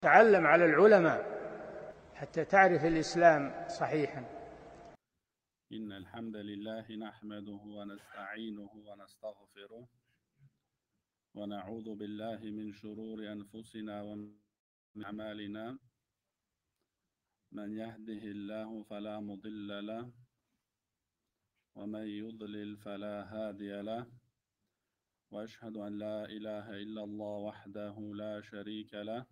تعلم على العلماء حتى تعرف الإسلام صحيحا. إن الحمد لله نحمده ونستعينه ونستغفره ونعوذ بالله من شرور أنفسنا ومن أعمالنا. من يهده الله فلا مضل له ومن يضلل فلا هادي له، وأشهد أن لا إله إلا الله وحده لا شريك له،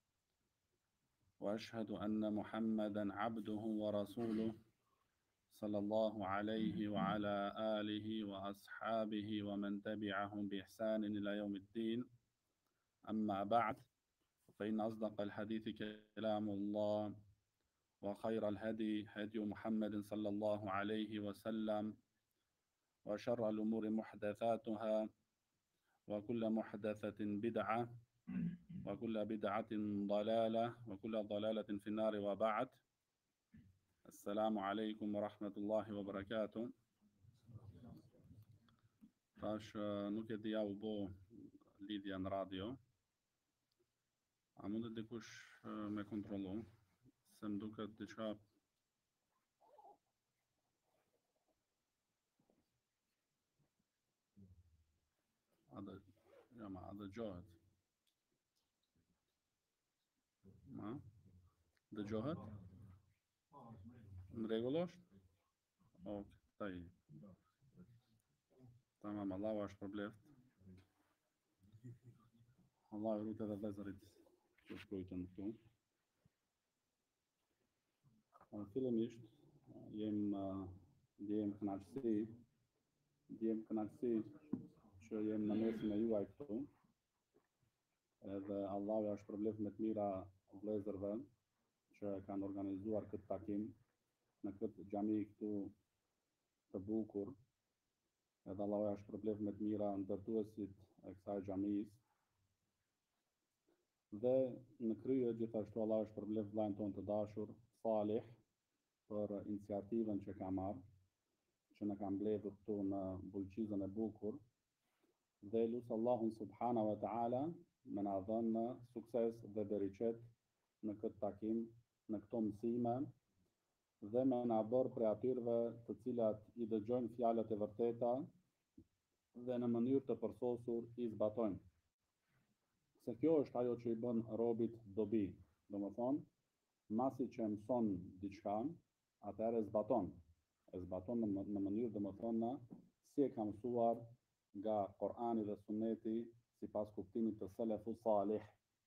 وأشهد أن محمدا عبده ورسوله صلى الله عليه وعلى آله وأصحابه ومن تبعهم بإحسان إلى يوم الدين. أما بعد، فإن أصدق الحديث كلام الله، وخير الهدي هدي محمد صلى الله عليه وسلم، وشر الأمور محدثاتها، وكل محدثة بدعة، وكل بدعة ضلالة، وكل ضلالة في النار. وبعد، السلام عليكم ورحمة الله وبركاته. Tash nuk e dia u bo lidhja në radio. A mundet dikush me kontrollu? Se më duket diçka. A dëgjohet? Ma? Dëgjohet? Në rregull është? Okej. Tamam, Allahu është përbleft. Allahu rrit edhe vëllezërit që shkruajtën këtu. Fillimisht ndjem kënaqësi që jem në mesin e juaj këtu. Edhe Allahu është përbleft me të mira vëllezërve që kanë organizuar këtë takim në këtë xhami këtu të bukur. Edhe Allahu është përbleft me të mira ndërtuesit e kësaj xhamis. Dhe në krye gjithashtu Allahu është përbleft vllajën tonë të dashur Salih për iniciativën që ka marrë, që në kam mbledhur këtu në Bulqizën e bukur, dhe lutë Allahun subhanahu wa taala me na dhënë sukses dhe bereqet në këtë takim, në këto mësime, dhe me na bërë prej atyre të cilat i dëgjojnë fjalët e vërteta dhe në mënyrë të përsosur i zbatojnë. Se kjo është ajo që i bën robit dobi. Domethënë, masi që mëson diçka, atëherë e zbaton. E zbaton në mënyrë domethënë si e ka mësuar nga Kur'ani dhe Sunneti sipas kuptimit të selefut salih.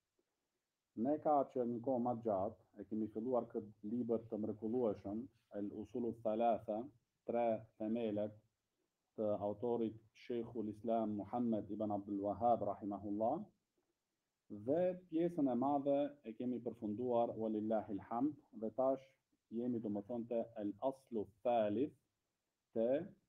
Ne ka që një kohë më gjatë e kemi filluar këtë libër të mrekullueshëm, El Usulu Thalatha, 3 themelet të autorit Sheikhul Islam Muhammad ibn Abdul Wahhab rahimahullah. Dhe pjesën e madhe e kemi përfunduar walillahil hamd, dhe tash jemi domethënë te el aslu thalith, te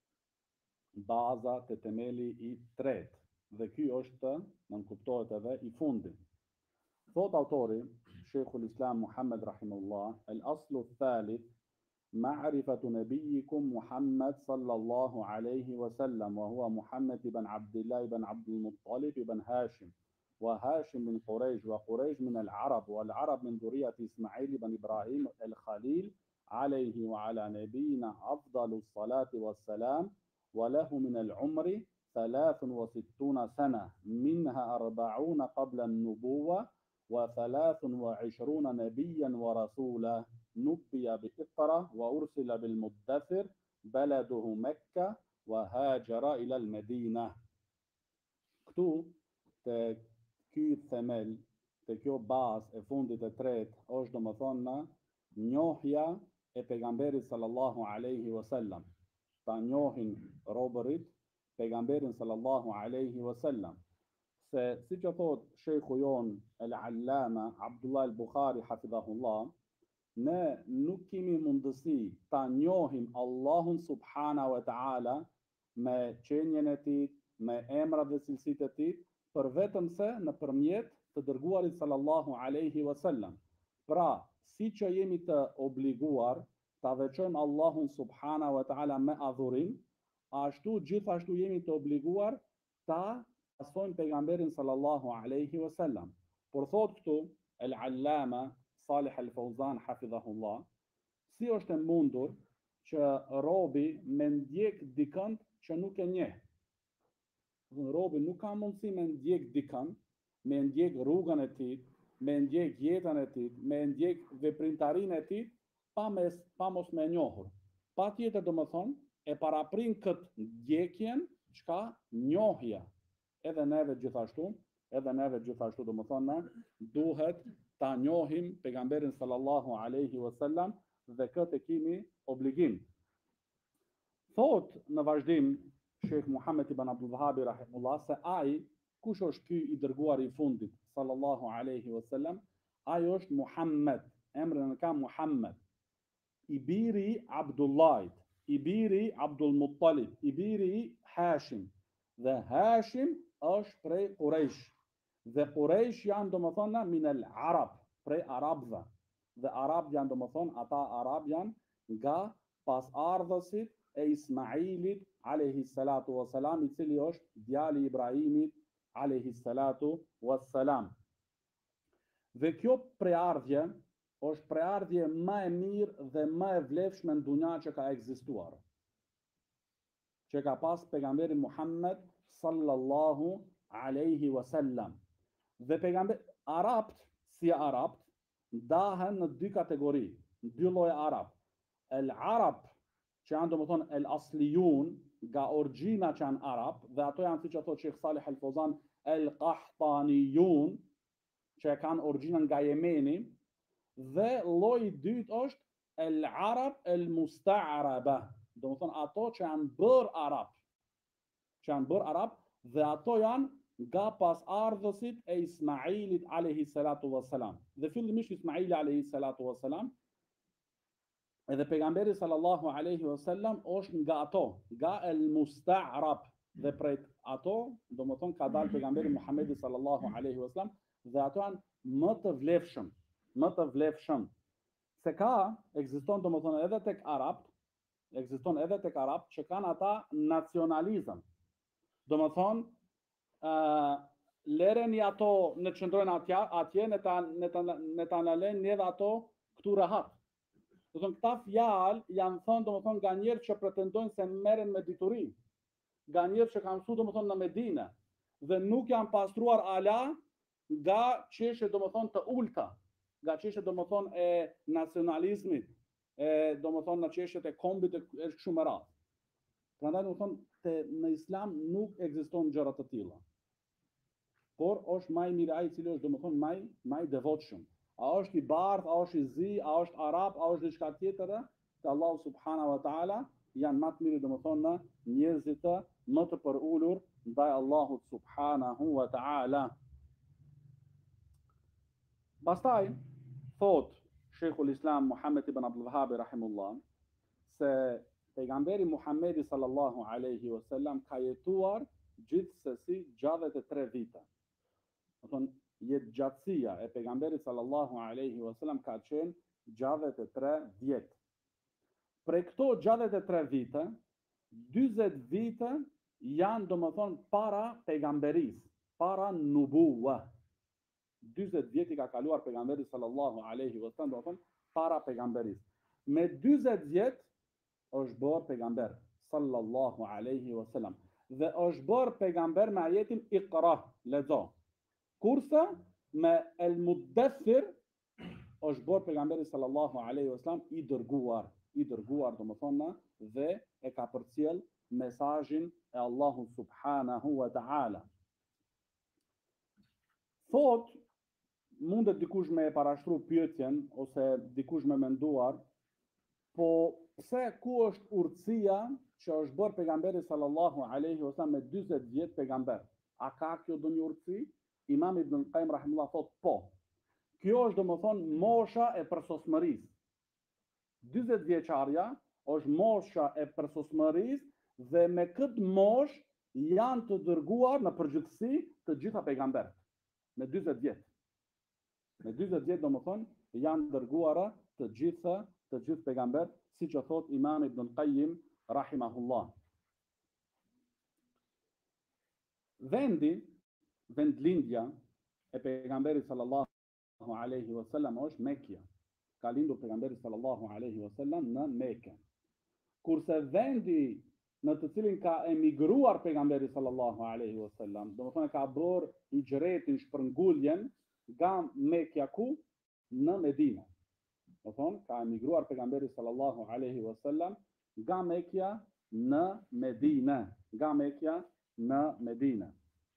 baza, te temeli i tretë, dhe ky është, në kuptohet edhe, i fundit. Thot autori Sheikhul Islam Muhammad rahimahullah, el aslu thalith ma'rifatu nabiyyikum Muhammad sallallahu alaihi wasallam, wa huwa Muhammad ibn Abdullah ibn Abdul Muttalib ibn Hashim, وهاشم من قريش، وقريش من العرب، والعرب من ذرية إسماعيل بن إبراهيم الخليل عليه وعلى نبينا أفضل الصلاة والسلام، وله من العمر 63 سنة، منها 40 قبل النبوة، و23 نبيا ورسولا، نبي بإقرة وأرسل بالمدثر، بلده مكة، وهاجر إلى المدينة. كتو ky themel, të kjo bazë e fundit e tretë, është domethënë njohja e pejgamberit sallallahu alaihi wasallam. Ta njohin robërit pejgamberin sallallahu alaihi wasallam. Se siç e thot shejhu jon el-Allama Abdullah al-Bukhari hafidhahullah, ne nuk kemi mundësi ta njohim Allahun subhanahu wa taala me qenjen e tij, me emrat dhe cilësitë e tij, për vetëm se në përmjet të dërguarit sallallahu alaihi wasallam. Pra, si që jemi të obliguar të veçojmë Allahun subhanahu wa taala me adhurim, ashtu gjithashtu jemi të obliguar ta pasojmë pejgamberin sallallahu alaihi wasallam. Por thot këtu al-Allama Salih al-Fawzan hafidhahullah, si është e mundur që robi me ndjek dikën që nuk e njeh. Robi nuk ka mundësi me ndjek dikën, me ndjek rrugën e tij, me ndjek jetën e tij, me ndjek veprimtarinë e tij, pa mos me njohur. Patjetër domethënë e paraprin këtë ndjekjen çka njohja. Edhe neve gjithashtu domethënë duhet ta njohim pejgamberin sallallahu alaihi wasallam dhe këtë e kemi obligim. Thot në vazhdim Sheikh Muhammed ibn Abdul Wahhab rahimullah se ai kush është ky i dërguar i fundit sallallahu alaihi wasallam, ai është Muhammed, emrin e ka Muhammed, i biri i Abdullahit, i biri i Abdul Muttalib, i biri i Hashim. Dhe Hashim është prej Quraysh. Dhe Quraysh janë domethënë min al-Arab, prej arabëve. Dhe arab janë domethënë ata arab janë nga pasardhësit e Ismailit alayhi salatu wassalam, i cili është djali i Ibrahimit alayhi salatu wassalam. Dhe kjo preardhje është preardhje më e mirë dhe më e vlefshme në dunja që ka ekzistuar. Që ka pas pejgamberi Muhammed sallallahu alaihi wasallam. Dhe pejgamber arabt, si arabt, ndahen në dy kategori, në dy lloje arab. El arab që janë domethënë el aslijun, nga origjina që janë arab, dhe ato janë siç e thotë Sheikh Salih al-Fawzan el qahtaniyun, që kanë origjinën nga Jemeni, dhe lloji i dytë është el arab el musta'raba, domethënë ato që janë bërë arab, dhe ato janë nga pasardhësit e Ismailit alayhi salatu wassalam. Dhe fillimisht Ismaili alayhi salatu wassalam, edhe pejgamberi sallallahu alaihi wasallam është nga ato, nga el musta'rab, dhe prej ato domethënë ka dalë pejgamberi Muhamedi sallallahu alaihi wasallam, dhe ato janë më të vlefshëm, se ekziston domethënë edhe tek arab, që kanë ata nacionalizëm. Domethënë lereni ato në qëndrojnë atje, në ta nalen edhe ato këtu rahat. Domethënë këta fjalë janë thënë domethënë nga njerëz që pretendojnë se merren me dituri, nga njerëz që kanë mësuar domethënë në Medinë, dhe nuk janë pastruar ala nga çështje domethënë të ulta, nga çështje domethënë e nacionalizmit, domethënë në çështjet e kombit e kështu me radhë. Prandaj domethënë në Islam nuk ekziston gjëra të tilla. Por është më i mirë ai i cili është domethënë më i devotshëm. A është i bardh, a është i zi, a është arab, a është diçka tjetër, te Allahu subhanahu wa taala janë më të mirë domethënë njerëzit më të përulur ndaj Allahut subhanahu wa taala. Pastaj thot Sheikhul Islam Muhammed ibn Abdul Wahhab rahimullah se pejgamberi Muhammedi sallallahu alaihi wasallam ka jetuar gjithsesi 63 vite. Domethënë jetëgjatësia e pejgamberit sallallahu alaihi wasallam ka qenë 63 vjet. Prej këto 63 vite, 40 vite janë domethënë para pejgamberisë, para nubuwa. 40 vjet i ka kaluar pejgamberi sallallahu alaihi wasallam domethënë para pejgamberisë. Me 40 vjet është bërë pejgamber sallallahu alaihi wasallam, dhe është bërë pejgamber me ajetin Iqra, lexo. Kurse me el Muddathir është bërë pejgamberi sallallahu alaihi wasallam i dërguar domethënë, dhe e ka përcjell mesazhin e Allahut subhanahu wa taala. Thot, mundet dikush me e parashtru pyetjen ose dikush me menduar, po pse ku është urtësia që është bërë pejgamberi sallallahu alaihi wasallam me 40 vjet pejgamber? A ka kjo ndonjë urtësi? Imam Ibn Qayyim rahimullah thot po. Kjo është domethënë mosha e përsosmërisë. 40 vjeçarja është mosha e përsosmërisë, dhe me këtë moshë janë të dërguar në përgjithësi të gjitha pejgamberët. Me 40 vjet. Me 40 vjet domethënë janë dërguara të gjithë pejgamberët, siç e thot Imam Ibn Qayyim rahimahullah. Vendlindja e pejgamberit sallallahu alaihi wasallam është Mekja. Ka lindur pejgamberi sallallahu alaihi wasallam në Mekë. Kurse vendi në të cilin ka emigruar pejgamberi sallallahu alaihi wasallam, domethënë ka bërë hijretin, shpërnguljen nga Mekja ku në Medinë. Domethënë ka emigruar pejgamberi sallallahu alaihi wasallam nga Mekja në Medinë, nga Mekja në Medinë.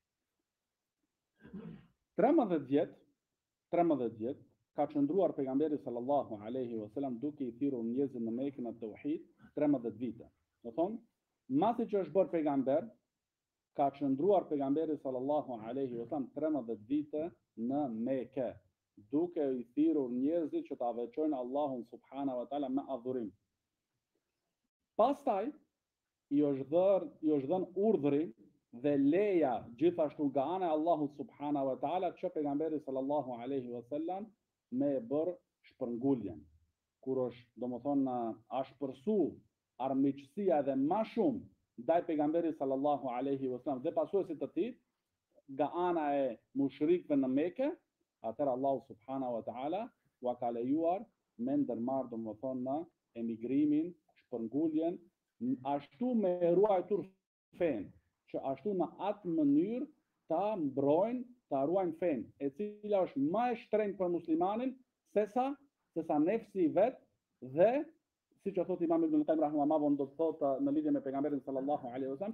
13 vjet ka qëndruar pejgamberi sallallahu alaihi wasallam duke i thirrur njerëzit në Mekë në tauhid, 13 vite. Do thonë, masi që është bërë pejgamber, ka qëndruar pejgamberi sallallahu alaihi wasallam 13 vite në Mekë, duke i thirrur njerëzit që ta veçojnë Allahun subhanahu wa taala me adhurim. Pastaj i është dhënë urdhri dhe leja gjithashtu nga ana e Allahut subhanahu wa taala që pejgamberi sallallahu alaihi wasallam me bërë shpërnguljen. Kur është domethënë ashpërsu armiqësia dhe më shumë ndaj pejgamberit sallallahu alaihi wasallam dhe pasuesit të tij nga ana e mushrikëve në Mekë, atëherë Allahu subhanahu wa taala u ka lejuar me ndërmarrë domethënë në emigrimin, shpërnguljen, ashtu me ruajtur fen, që ashtu në atë mënyrë ta mbrojnë, ta ruajnë fen, e cila është më e shtrenjtë për muslimanin sesa nefsi i vet dhe siç e thotë Imam Ibn Qayyim rahimahullah do të thotë në lidhje me pejgamberin sallallahu alaihi wasallam,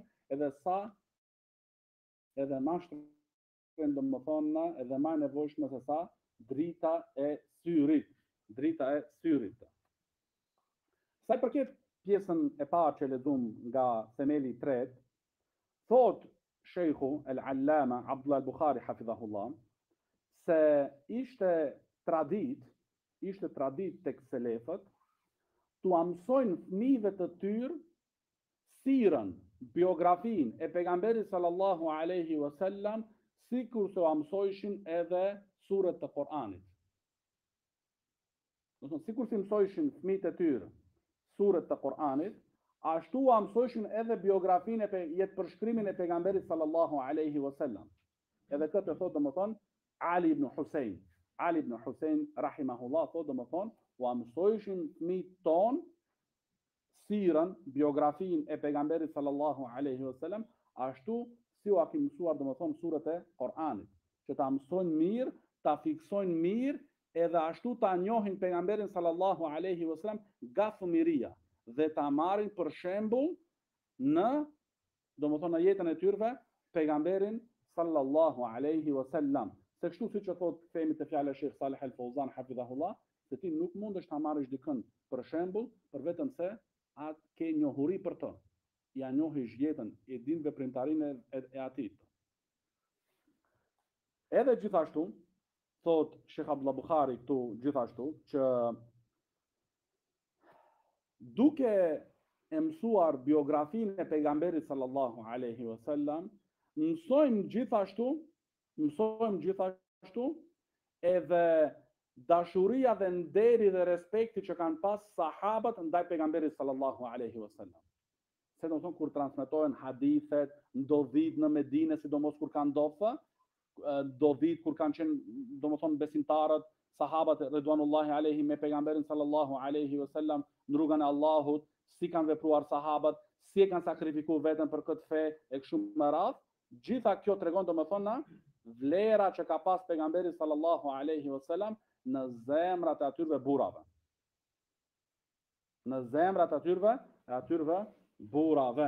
edhe më shtrenjtë domethënë edhe më e nevojshme se sa drita e syrit. Sa i përket pjesën e parë që lexuam nga themeli i tretë, thot Shejhu el-Allama Abdullah al-Bukhari hafidhahullah se ishte tradit tek selefët tu mësojnë fëmijëve të tyre sirën, biografinë e pejgamberit sallallahu alaihi wasallam, sikur se mësojshin edhe surët të Kuranit. Sikur si mësojshin fëmijët e tyre surët të Kuranit, ashtu mësojshin edhe biografinë e jetë përshkrimin e pejgamberit sallallahu alaihi wasallam. Edhe këtë thotë domethënë Ali ibn Hussein rahimahullah thotë domethënë u mësojshin fëmijët ton sirën, biografinë e pejgamberit sallallahu alaihi wasallam, ashtu si u ka mësuar domethënë surët e Kuranit, që ta mësojnë mirë, ta fiksojnë mirë, edhe ashtu ta njohin pejgamberin sallallahu alaihi wasallam nga fëmiria dhe ta marrin për shembull në domethënë në jetën e tyre pejgamberin sallallahu alaihi wasallam. Se kështu siç e thotë themi te fjala e Sheikh Saleh Al-Fawzan hafidhahullah, se ti nuk mundesh ta marrësh dikën për shembull për vetëm se atë ke njohuri për të. Ja njohish jetën, e din veprimtarinë e atij. Edhe gjithashtu thot Sheikh Abdullah Bukhari këtu gjithashtu që duke e mësuar biografinë e pejgamberit sallallahu alaihi wasallam, mësojmë gjithashtu edhe dashuria dhe nderi dhe respekti që kanë pas sahabët ndaj pejgamberit sallallahu alaihi wasallam. Se do të thonë kur transmetohen hadithet, ndodhit në Medinë, sidomos kur kanë ndodhur, ndodhit kur kanë qenë domethënë besimtarët, sahabët ridwanullahi alaihi me pejgamberin sallallahu alaihi wasallam në rrugën e Allahut, si kanë vepruar sahabët, si e kanë sakrifikuar veten për këtë fe e kështu me radhë. Gjitha kjo tregon domethënë vlera që ka pas pejgamberi sallallahu alaihi wasallam në zemrat e atyre burrave. Në zemrat e atyre burrave.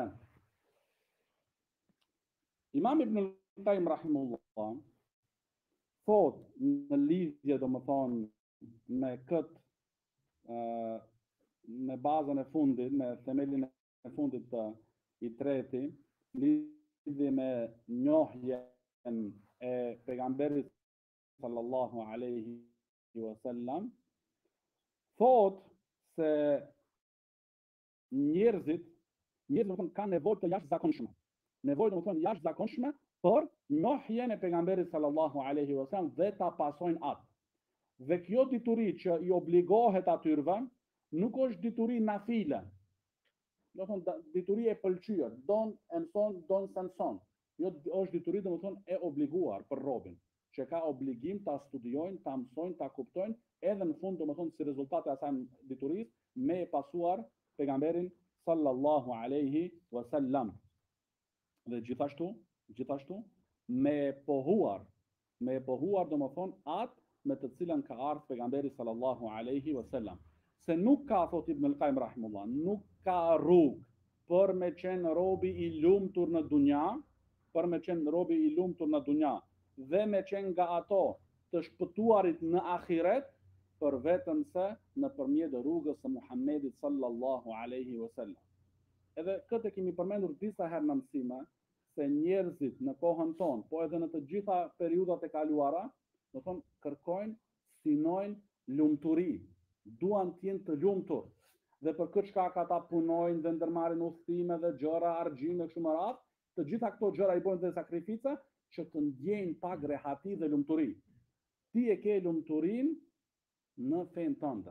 Imam Ibn Qayyim rahimahullah thot në lidhje domethënë me këtë me bazën e fundit, me themelin e fundit të i treti, lidhje me njohjen e pejgamberit sallallahu alaihi wasallam, thot se njerëzit kanë nevojë të jashtëzakonshme. Nevojë domethënë jashtëzakonshme për njohjen e pejgamberit sallallahu alaihi wasallam dhe ta pasojnë atë. Dhe kjo dituri që i obligohet atyre nuk është dituri nafile. Do të thonë dituri e pëlqyer, don e mëson, don se mëson. Jo është dituri domethënë e obliguar për robin, që ka obligim ta studiojnë, ta mësojnë, ta kuptojnë, edhe në fund domethënë si rezultate asaj diturisë me e pasuar pejgamberin sallallahu alaihi wasallam. Dhe gjithashtu me pohuar domethënë atë me të cilën ka ardhur pejgamberi sallallahu alaihi wasallam. Se nuk ka, thot Ibn al-Qayyim rahimullah, nuk ka rrugë për me qenë robi i lumtur në dunja, dhe me qenë nga ato të shpëtuarit në ahiret, për vetëm se në përmjet rrugës së Muhammedit sallallahu alaihi wasallam. Edhe këtë kemi përmendur disa herë në mësime, se njerëzit në kohën tonë, po edhe në të gjitha periudat e kaluara, do thonë kërkojnë, synojnë lumturi, duan të jenë të lumtur. Dhe për këtë shkak ata punojnë dhe ndërmarrin udhëtime dhe gjëra, argjime kështu me radhë, të gjitha këto gjëra i bojnë dhe sakrifica që të ndjejnë pak rehati dhe lumturi. Ti e ke lumturin në fen tënde.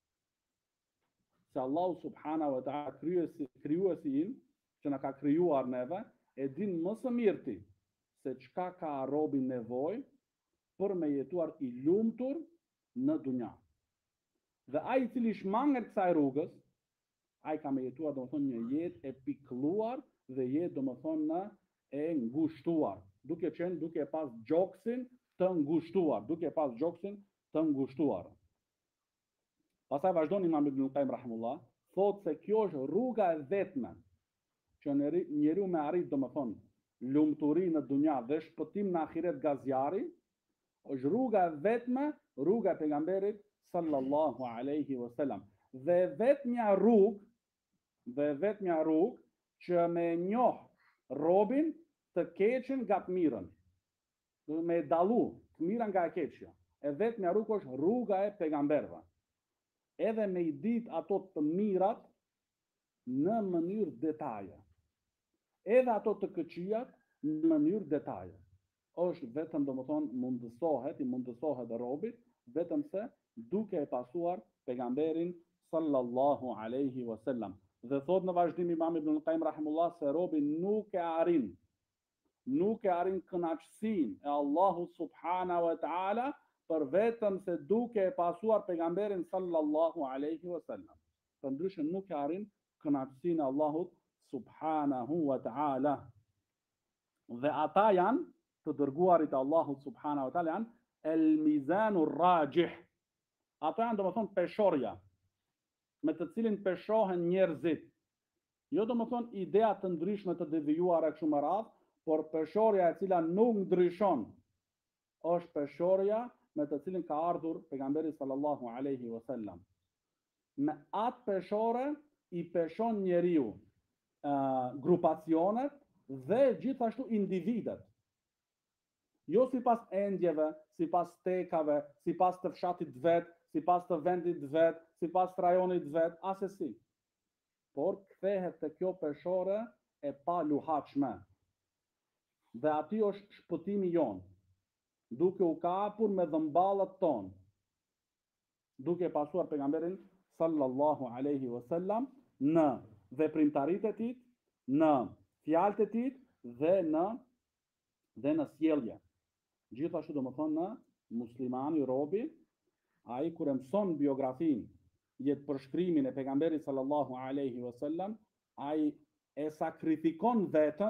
Se Allahu subhanahu wa ta'ala krijuesi që na ka krijuar neve, e din më së miri se çka ka robi nevojë për me jetuar i lumtur në dunja. Dhe ai i cili shmanget kësaj rrugës, ai ka me jetuar domethënë një jetë e pikëlluar dhe jetë domethënë e ngushtuar, duke pas gjoksin të ngushtuar, Pastaj vazhdon Imam Ibn al-Qayyim rahimullah, thotë se kjo është rruga e vetme që njeriu me arrit domethënë lumturi në dunja dhe shpëtim në ahiret nga zjarri, është rruga e vetme, rruga e pejgamberit sallallahu alaihi wasallam. Dhe vetmja rrugë që me njoh robin të keqen nga të mirën, me dallu të mirën nga e keqja. E vetmja rrugë është rruga e pejgamberëve. Edhe me i dit ato të mirat në mënyrë detaje. Edhe ato të këqijat në mënyrë detaje. Është vetëm domethënë mundësohet robit, vetëm se duke e pasuar pejgamberin sallallahu alaihi wasallam. Dhe thot në vazhdim Imam Ibn al-Qayyim rahimullah se robi nuk e arrin kënaqësinë e Allahut subhanahu wa ta'ala për vetëm se duke e pasuar pejgamberin sallallahu alaihi wasallam. Përndryshe nuk e arrin kënaqësinë e Allahut subhanahu wa ta'ala. Dhe ata janë të dërguarit e Allahut subhanahu wa ta'ala, janë el-mizanur rajih. Ata janë domethënë peshorja me të cilin peshohen njerëzit. Jo domethënë idea të ndryshme të devijuara kështu me radhë, por peshorja e cila nuk ndryshon është peshorja me të cilin ka ardhur pejgamberi sallallahu alaihi wasallam. Me atë peshore i peshon njeriu grupacionet dhe gjithashtu individet. Jo sipas endjeve, sipas tekave, sipas të fshatit vet, sipas të vendit vet, sipas të rajonit vet, asesi. Por kthehet te kjo peshore e pa luhatshme. Dhe aty është shpëtimi jon, duke u kapur me dhëmballat ton, duke pasuar pejgamberin sallallahu alaihi wasallam në veprimtaritë e tij, në fjalët e tij dhe në sjellje. Gjithashtu domethënë në muslimani robi, ai kur e mëson biografinë, jetë përshkrimin e pejgamberit sallallahu alaihi wasallam, ai e sakrifikon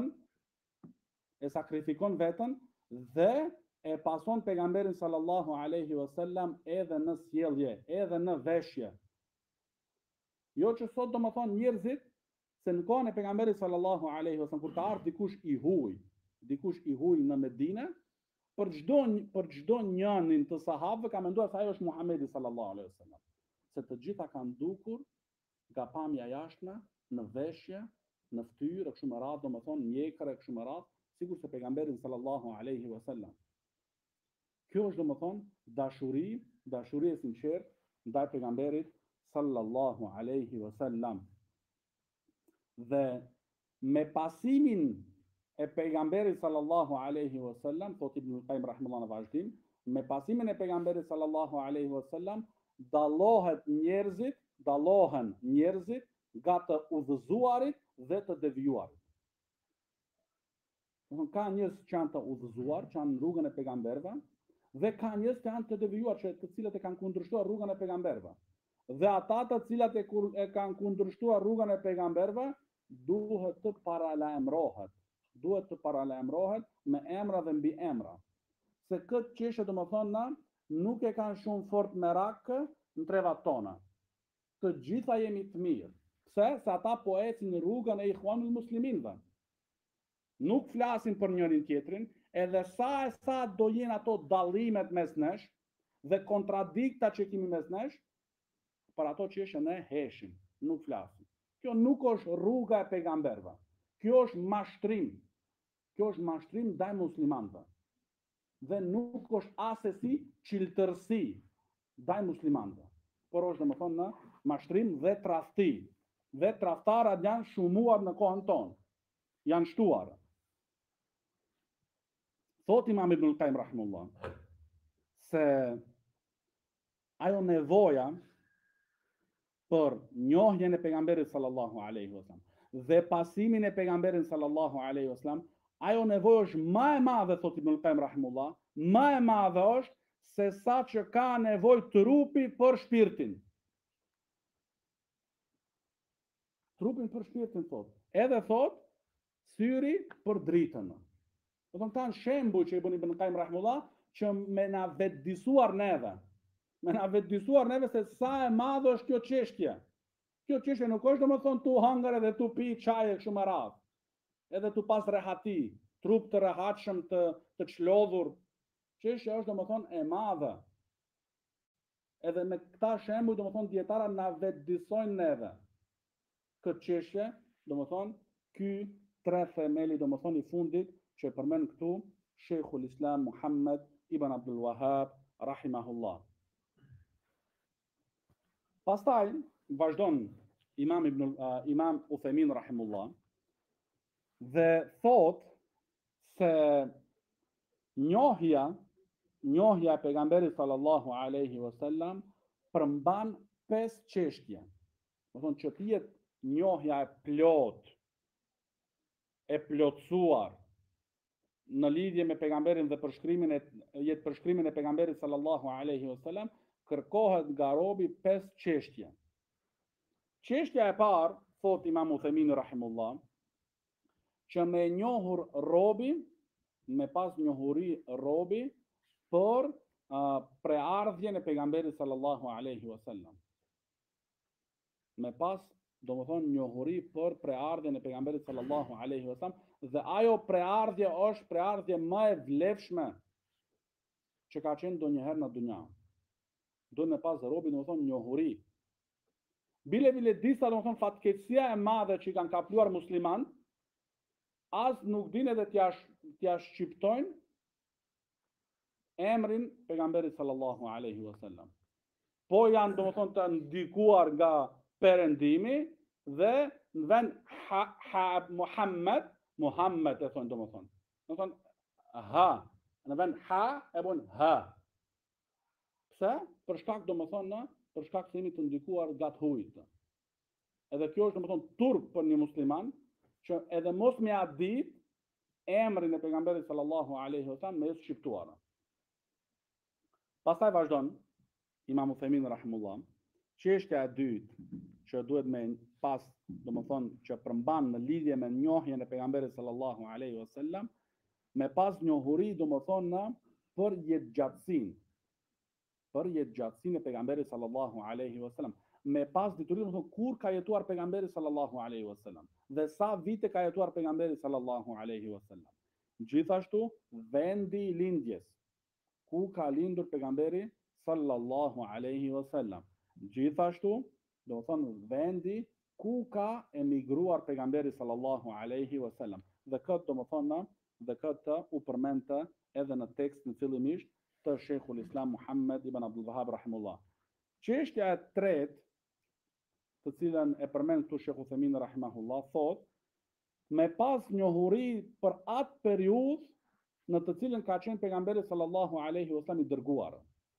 veten dhe e pason pejgamberin sallallahu alaihi wasallam edhe në sjellje, edhe në veshje. Jo që sot domethënë njerëzit se në kohën e pejgamberit sallallahu alaihi wasallam kur ka ardhur dikush i huaj në Medinë, për çdo njënin të sahabëve ka menduar se ai është Muhamedi sallallahu alaihi wasallam. Se të gjitha kanë dukur nga pamja jashtme, në veshje, në fytyrë, kështu me radhë, domethënë mjekër kështu me radhë, sikur se pejgamberin sallallahu alaihi wasallam. Kjo është domethënë dashuri e sinqertë ndaj pejgamberit sallallahu alaihi wasallam. Dhe me pasimin e pejgamberit sallallahu alaihi wasallam, thot Ibn al-Qayyim rahimahullah në vazhdim, me pasimin e pejgamberit sallallahu alaihi wasallam dallohen njerëzit nga të udhëzuarit dhe të devijuarit. Ka njerëz që janë të udhëzuar, që janë në rrugën e pejgamberëve, Dhe ka njerëz që janë të devijuar, të cilët e kanë kundërshtuar rrugën e pejgamberëve. Dhe ata të cilat e kanë kundërshtuar rrugën e pejgamberëve, duhet të paralajmërohet. Duhet të paralajmërohet me emra dhe mbi emra. Se këtë çështje domethënë na nuk e kanë shumë fort merak në trevat tona. Të gjitha jemi të mirë. Pse? Se ata po ecin në rrugën e Ikhwanul Musliminëve. Nuk flasin për njërin tjetrin, edhe sa do jenë ato dallimet mes nesh dhe kontradikta që kemi mes nesh, për ato çështje ne heshim, nuk flasim. Kjo nuk është rruga e pejgamberëve. Kjo është mashtrim. Kjo është mashtrim ndaj muslimanëve. Dhe nuk është asesi çiltërsi ndaj muslimanëve. Por është domethënë në mashtrim dhe tradhti. Dhe tradhtarët janë shumuar në kohën tonë. Janë shtuar. Thot Imam Ibn al-Qayyim rahimullah se ajo nevoja për njohjen e pejgamberit sallallahu alaihi wasallam dhe pasimin e pejgamberit sallallahu alaihi wasallam, ajo nevojë është më e madhe, thot Ibn al-Qayyim rahimullah, më e madhe është se sa që ka nevojë trupi për shpirtin. Trupin për shpirtin thot. Edhe thot syri për dritën. Do të thonë shembull që i bën Ibn Qayyim rahimullah që me na vetëdijsuar neve. Me na vetëdijsuar neve se sa e madhe është kjo çështje. Kjo çështje nuk është domethënë tu hangër edhe tu pi çaje kështu me radhë. Edhe tu pas rehati, trup të rehatshëm të çlodhur. Çështja është domethënë e madhe. Edhe me këta shembuj domethënë dietarët na vetëdijsojnë neve. Këtë çështje, domethënë ky tre themeli domethënë i fundit që përmend këtu Sheikhul Islam Muhammad ibn Abdul Wahhab rahimahullah. Pastaj vazhdon Imam Uthaymin rahimullah dhe thot se njohja e pejgamberit sallallahu alaihi wasallam përmban 5 çështje. Do thonë që të jetë njohja e plot, e plotësuar në lidhje me pejgamberin dhe përshkrimin e pejgamberit sallallahu alaihi wasallam, kërkohet nga robi 5 çështje. Çështja e parë, thot Imam Uthaymin rahimullah, që me njohur robi, me pas njohuri robi për preardhjen e pejgamberit sallallahu alaihi wasallam. Me pas domethënë njohuri për preardhjen e pejgamberit sallallahu alaihi wasallam, dhe ajo preardhje është preardhje më e vlefshme që ka qenë ndonjëherë në dunja. Duhet me pas robi domethënë njohuri. Bile disa domethënë fatkeqësia e madhe që i kanë kapluar musliman, as nuk dinë edhe t'ja shqiptojnë emrin pejgamberit sallallahu alaihi wasallam. Po janë domethënë të ndikuar nga perëndimi dhe në vend Muhammed e thonë domethënë. Domethënë ha, në vend ha e bën ha. Pse? Për shkak domethënë për shkak se jemi të ndikuar nga të hujt. Edhe kjo është domethënë turp për një musliman që edhe mos me a dit emrin e pejgamberit sallallahu alaihi wasallam me shqiptuar. Pastaj vazhdon Imam Uthaymin rahimullah, çështja e dytë që duhet me pas, domethënë që përmban në lidhje me njohjen e pejgamberit sallallahu alaihi wasallam, me pas njohuri domethënë për jetëgjatësinë. Për jetëgjatësinë e pejgamberit sallallahu alaihi wasallam, me pas dituri domethënë kur ka jetuar pejgamberi sallallahu alaihi wasallam dhe sa vite ka jetuar pejgamberi sallallahu alaihi wasallam. Gjithashtu vendi i lindjes, ku ka lindur pejgamberi sallallahu alaihi wasallam. Gjithashtu, do të thonë vendi ku ka emigruar pejgamberi sallallahu alaihi wasallam. Dhe këtë do të thonë, dhe këtë u përmendte edhe në tekstin fillimisht të Sheikhul Islam Muhammad ibn Abdul Wahhab rahimullah. Çështja e tretë, të cilën e përmend këtu Sheikh Uthaymin rahimahullah, thot me pas njohuri për atë periudhë në të cilën ka qenë pejgamberi sallallahu alaihi wasallam i dërguar.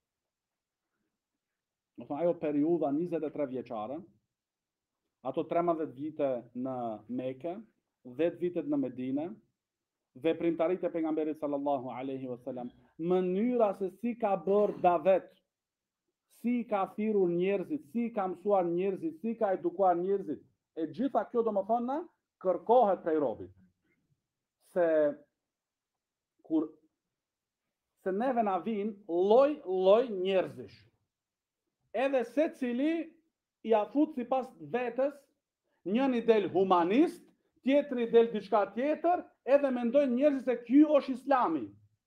Do të thonë ajo periudha 23 vjeçare, ato 13 vite në Mekë, 10 vite në Medinë, veprimtaritë e pejgamberit sallallahu alaihi wasallam, mënyra se si ka bërë davet, si ka thirrur njerëzit, si ka mësuar njerëzit, si ka edukuar njerëzit, e gjitha kjo do më thonë kërkohet prej robit. Se kur se neve na vin lloj njerëzish. Edhe se cili i afut si pas vetës, njëni del humanist, tjetëri del diçka tjetër, edhe mendojnë njerëzit se ky është islami.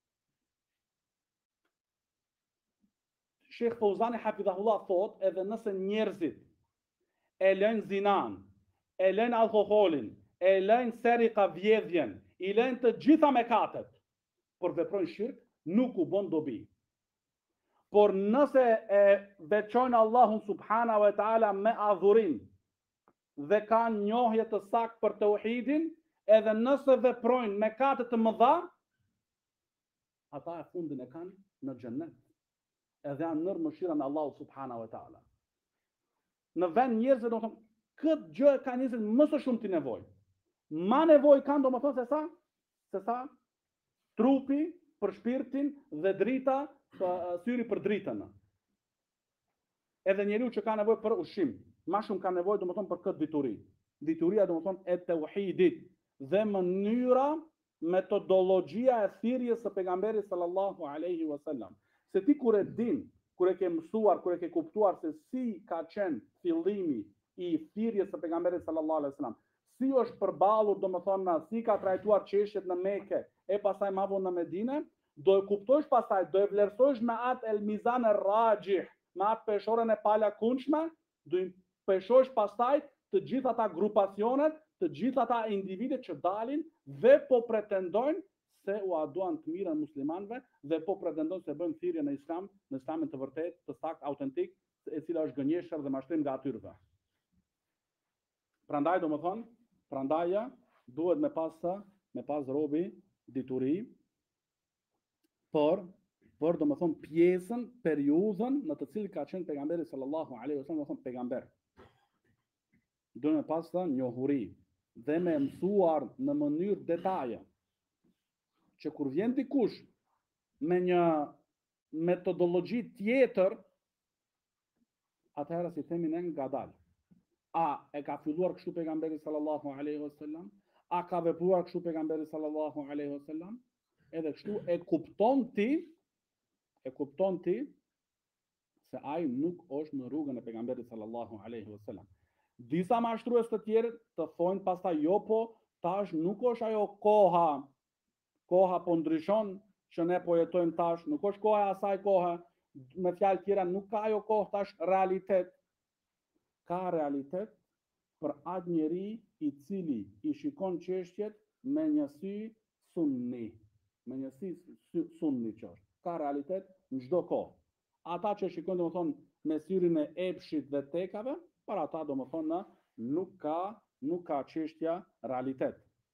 Shekh Fauzani Hafidhahullah thot, edhe nëse njerëzit e lënë zinan, e lënë alkoholin, e lënë serika vjedhjen, i lënë të gjitha mekatet, por veprojnë shirk, nuk u bën dobi. Por nëse e veçojnë Allahun subhanahu wa taala me adhurim dhe kanë njohje të saktë për tauhidin, edhe nëse veprojnë mëkate të mëdha, ata e fundin e kanë në xhennet. Edhe janë nër mëshirën e Allahut subhanahu wa taala. Në vend njerëzve do të thonë, këtë gjë ka njerëzit më së shumti nevojë. Ma nevojë kanë domethënë se sa trupi për shpirtin dhe drita syri për dritën. Edhe njeriu që ka nevojë për ushqim, më shumë ka nevojë domethënë për këtë dituri. Dituria domethënë e tauhidit dhe mënyra, metodologjia e thirrjes së pejgamberit sallallahu alaihi wasallam. Se ti kur e din, kur e ke mësuar, kur e ke kuptuar se si ka qenë fillimi i thirrjes së pejgamberit sallallahu alaihi wasallam, si është përballur domethënë, si ka trajtuar çështjet në Mekë e pastaj më vonë në Medinë, do e kuptosh pastaj, do e vlerësosh me atë el mizan e rajih, me atë peshorën e palakundshme, do i peshosh pastaj të gjitha ata grupacionet, të gjitha ata individet që dalin dhe po pretendojnë se u aduan të mirën muslimanëve dhe po pretendojnë se bëjnë thirrje në islam, në islamin të vërtet, të saktë, autentik, e cila është gënjeshtër dhe mashtrim nga atyrve. Prandaj domethënë, prandaja duhet me pas robi dituri për domethënë pjesën, periudhën në të cilën ka qenë pejgamberi sallallahu alaihi wasallam, domethënë pejgamber. Duhet me pas njohuri dhe me mësuar në mënyrë detaje që kur vjen dikush me një metodologji tjetër, atëherë si themi ne ngadal. A e ka filluar kështu pejgamberi sallallahu alaihi wasallam? A ka vepruar kështu pejgamberi sallallahu alaihi wasallam? Edhe kështu e kupton ti se ai nuk është në rrugën e pejgamberit sallallahu alaihi wasallam. Disa mashtrues të tjerë të thonë pastaj jo, po tash nuk është ajo koha po ndryshon që ne po jetojmë tash, nuk është koha e asaj kohe, me fjalë tjera nuk ka ajo kohë tash realitet. Ka realitet për atë njeri i cili i shikon çështjet me një sy sunni, me një sy sunni që është. Ka realitet në çdo kohë. Ata që shikojnë domethënë me syrin e epshit dhe tekave, për ata domethënë nuk ka çështja realitet.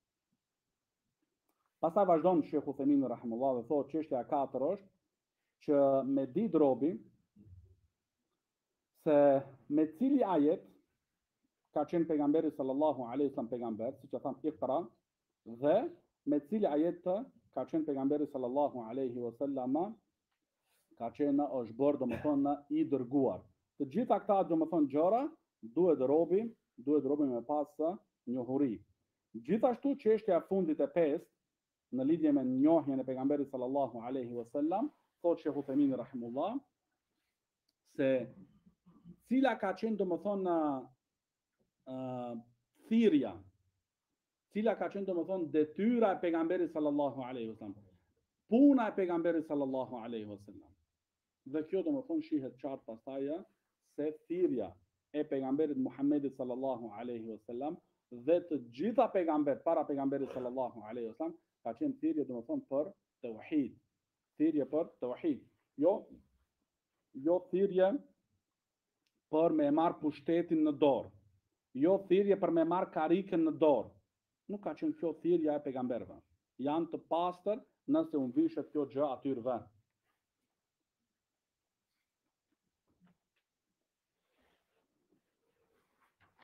Pastaj vazhdon Sheikh Uthaymin rahimullah dhe thotë çështja e katër është që me ditë robi se me cili ajet ka qenë pejgamberi sallallahu alaihi wasallam pejgamber, siç e tham Iqra, dhe me cili ajet ka qenë pejgamberi sallallahu alaihi wasallam ka qenë është bërë domethënë i dërguar. Të gjitha këta domethënë gjëra duhet robi me pas njohuri. Gjithashtu çështja e fundit e 5 në lidhje me njohjen e pejgamberit sallallahu alaihi wasallam, thotë Sheikh Uthaymin rahimullah se cila ka qenë domethënë thirrja, cila ka qenë domethënë detyra e pejgamberit sallallahu alaihi wasallam, puna e pejgamberit sallallahu alaihi wasallam. Dhe kjo domethënë shihet qartë pastaj se thirrja e pejgamberit Muhammedit sallallahu alaihi wasallam dhe të gjitha pejgamberët para pejgamberit sallallahu alaihi wasallam ka qenë thirrje domethënë për tauhid. Thirrje për tauhid. Jo thirrje për me marr pushtetin në dorë. Jo thirrje për me marr karikën në dorë. Nuk ka qenë kjo thirrja e pejgamberëve. Janë të pastër nëse u vishet kjo gjë atyrve.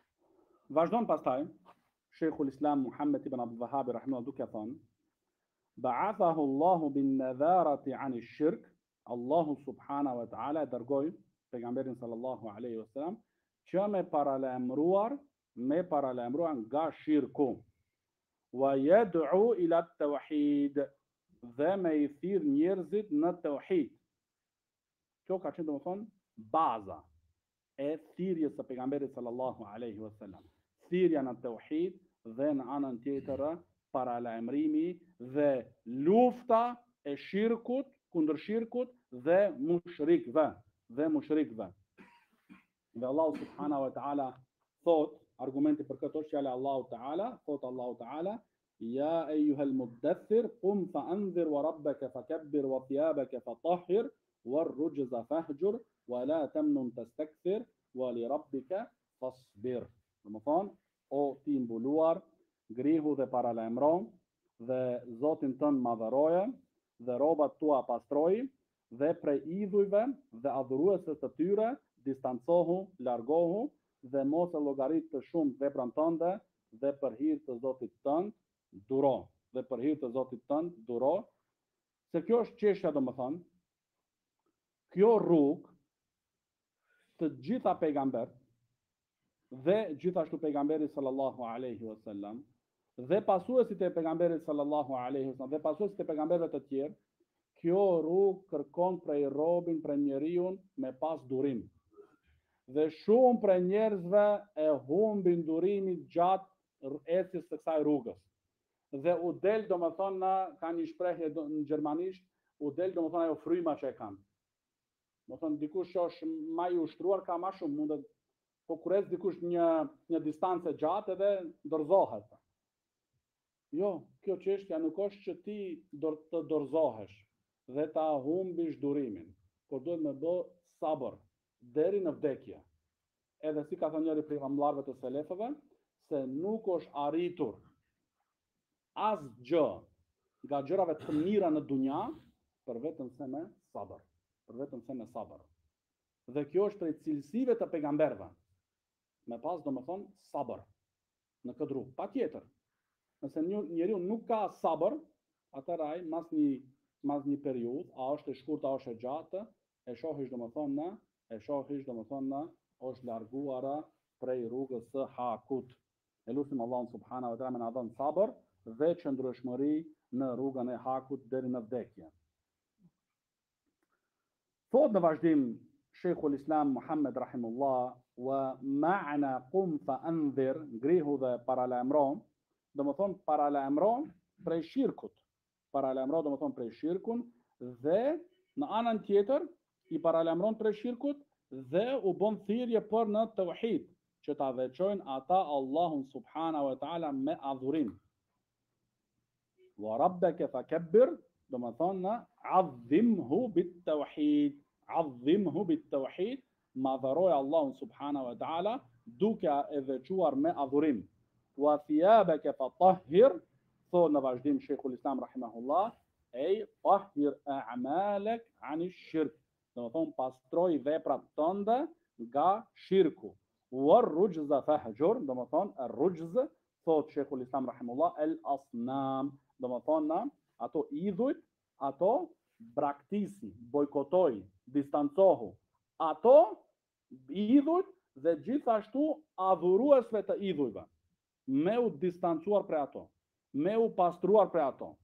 Vazhdon pastaj Sheikhul Islam Muhammed ibn Abdul Wahhab rahimahullah duke thënë: ba'athahu Allahu bin nadharati an shirk, Allahu subhanahu wa ta'ala dërgoi pejgamberin sallallahu alaihi wasallam që me paralajmëruar nga shirku. Wa yad'u ila tawhid, dhe me i thirr njerëzit në tauhid. Kjo ka qenë domethënë baza e thirrjes së pejgamberit sallallahu alaihi wasallam. Thirrja në tauhid dhe në anën tjetër paralajmërimi dhe lufta e shirkut kundër shirkut dhe mushrikëve. Dhe Allahu subhanahu wa taala thot, argumenti për këtë është fjala Allahu taala, thot Allahu taala: Ja ejuhel muddathir, qum fa anzir wa rabbaka fakabbir wa thiyabaka fatahhir wa rrujza fahjur wa la tamnun tastakthir wa li rabbika fasbir. Domethënë, o ti mbuluar, ngrihu dhe paralajmëro dhe Zotin tënd madhëroje dhe rrobat tua pastroi dhe prej idhujve dhe adhuruesve të tyre distancohu, largohu dhe mos e llogarit të shumë vepran tënde dhe për hir të Zotit tënd duro. Se kjo është çështja, domethënë, kjo rrugë të gjitha pejgambert dhe gjithashtu pejgamberi sallallahu alaihi wasallam dhe pasuesit e pejgamberit sallallahu alaihi wasallam dhe pasuesit e pejgamberëve të tjerë, kjo rrugë kërkon prej robin, prej njeriu me pas durim. Dhe shumë prej njerëzve e humbin durimin gjatë ecjes së kësaj rrugës. Dhe u del, domethënë, ka një shprehje në gjermanisht, u del domethënë ajo fryma që e kanë. Domethënë dikush që është më i ushtruar ka më shumë mundet, po kur ec dikush një distancë gjatë edhe dorëzohet. Jo, kjo çështja nuk është që ti të dorëzohesh dhe ta humbish durimin, por duhet me bë sabër deri në vdekje. Edhe si ka thënë njëri prej famullarëve të selefëve, se nuk është arritur asgjë nga gjërave të mira në dunja për vetëm se me sabër. Dhe kjo është prej cilësive të pejgamberëve. Me pas domethënë sabër në këtë rrugë. Patjetër. Nëse njeriu nuk ka sabër, atëherë ai mas një periudhë, a është e shkurtë, a është e gjatë, e shohish domethënë është larguara prej rrugës së hakut. E lutim Allahun subhanahu wa taala na dhon sabër dhe qëndrueshmëri në rrugën e hakut deri në vdekje. Thot në vazhdim Sheikhul Islam Muhammed rahimullah, wa ma'na qum fa anzir, ngrihu dhe paralajmëro, domethënë paralajmëro prej shirkut. Paralajmëro domethënë prej shirkun dhe në anën tjetër i paralajmëron prej shirkut dhe u bën thirrje për në tauhid, që ta veçojnë ata Allahun subhanahu wa taala me adhurim. Wa rabbaka fakabbir, domethënë azimhu bit tauhid, madhëroj Allahun subhanahu wa taala duke e veçuar me adhurim. Wa thiyabaka fatahhir, thot në vazhdim Sheikhul Islam rahimahullah, ej tahhir a'malak an shirk, domethënë pastroj veprat tënde nga shirku. Wa rrujza fahjur, domethënë ar-rujz, thot Sheikhul Islam rahimahullah, el asnam, domethënë ato idhujt, ato braktisi, bojkotoj, distancohu, ato idhujt dhe gjithashtu adhuruesve të idhujve, me u distancuar prej ato, me u pastruar prej ato.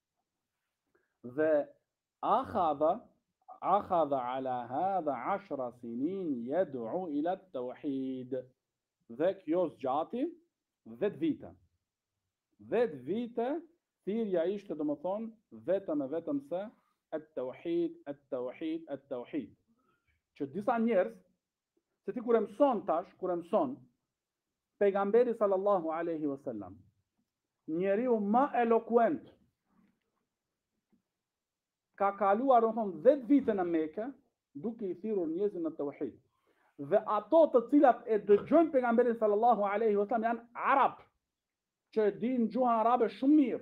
Dhe akhadha ala hadha 10 sinin yad'u ila at-tauhid. Dhe kjo zgjati 10 vite. 10 vite thirrja ishte domethënë vetëm se at-tauhid. Që disa njerëz, se ti kur e mëson pejgamberi sallallahu alaihi wasallam, njeriu më elokuent, ka kaluar domethënë 10 vite në Mekë duke i thirrur njerëzit në tauhid. Dhe ato të cilat e dëgjojnë pejgamberin sallallahu alaihi wasallam janë arab, që din gjuhën arabe shumë mirë.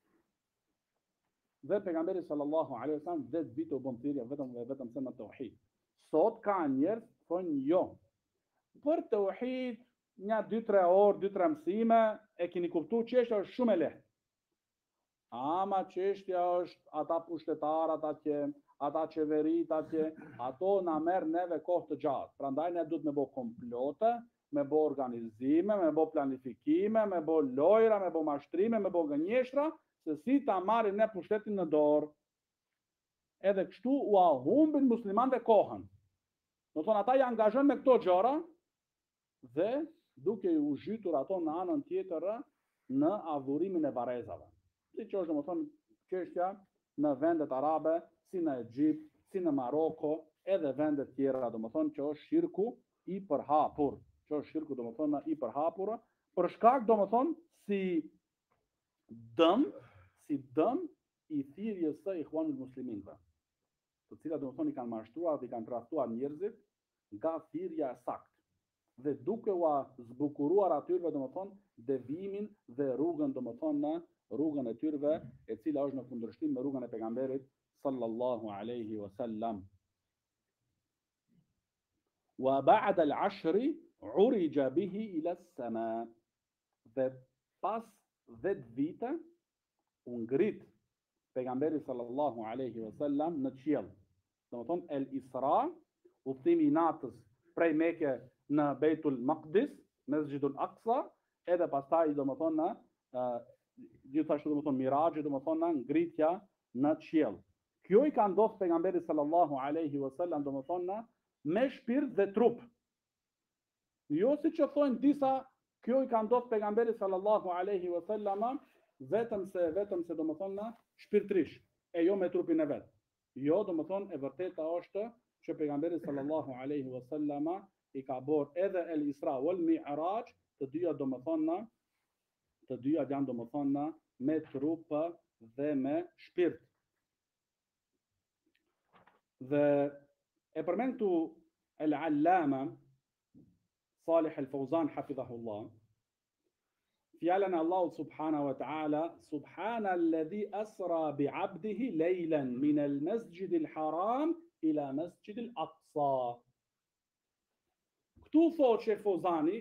Dhe pejgamberi sallallahu alaihi wasallam 10 vite u bën thirrje vetëm se në tauhid. Sot ka njerëz thonë jo. Për tauhid, një 2-3 orë, 2-3 mësime, e keni kuptuar që është shumë e lehtë. Ama çështja është ata pushtetarët atje, ata qeverit atje, ato na merr neve kohë të gjatë. Prandaj ne duhet me bo komplote, me bo organizime, me bo planifikime, me bo lojra, me bo mashtrime, me bo gënjeshtra, se si ta marrin ne pushtetin në dorë. Edhe kështu u humbin muslimanëve kohën. Do thonë ata i angazhojnë me këto gjëra dhe duke u zhytur ato në anën tjetër në adhurimin e varrezave. Si që është domethënë çështja në vendet arabe, si në Egjipt, si në Maroko, edhe vendet tjera, domethënë që është shirku i përhapur, që është shirku domethënë i përhapur, për shkak domethënë si dëm i thirrjes së Ikhwanul Musliminëve, të cilat domethënë i kanë mashtruar dhe i kanë tradhtuar njerëzit nga thirrja e saktë. Dhe duke u zbukuruar atyre domethënë devimin dhe rrugën domethënë në rrugën e tyre e cila është në kundërshtim me rrugën e pejgamberit sallallahu alaihi wasallam. Wa ba'da al-'ashri urija bihi ila as-sama. Dhe pas 10 vite u ngrit pejgamberi sallallahu alaihi wasallam në qiell. Domethënë el-Isra, udhimi i natës prej Mekë në Beitul Maqdis, Mesjidul Aqsa, edhe pastaj domethënë gjithashtu domethënë Miraxhi, domethënë ngritja në qiell. Kjo i ka ndodhur pejgamberit sallallahu alaihi wasallam domethënë me shpirt dhe trup. Jo siç e thonë disa, kjo i ka ndodhur pejgamberit sallallahu alaihi wasallam vetëm se domethënë shpirtërisht, e jo me trupin e vet. Jo, domethënë e vërteta është që pejgamberi sallallahu alaihi wasallam i ka bërë edhe el-Isra wal Mi'raj, të dyja janë domethënë me trup dhe me shpirt. Dhe e përmend këtu el-Allama Salih al-Fawzan hafidhahullah, fjalën e Allahut subhanahu wa ta'ala, subhana alladhi asra bi'abdihi lejlan min al-masjid al-haram ila masjid al-aqsa. Këtu thot Sheikh Fawzani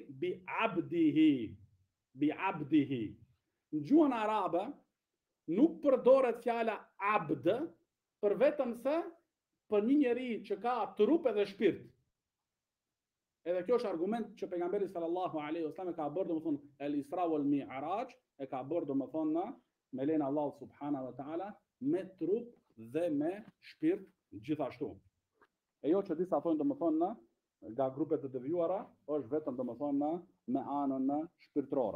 bi'abdihi. Në gjuhën arabe nuk përdoret fjala abd për vetëm se për një njeri që ka trup edhe shpirt. Edhe kjo është argument që pejgamberi sallallahu alaihi wasallam e ka bërë domethënë el-Isra wal Mi'raj, e ka bërë domethënë me lejen e Allahut subhanahu wa ta'ala me trup dhe me shpirt gjithashtu. E jo që disa thonë domethënë nga grupet të devijuara është vetëm domethënë me anën shpirtërore.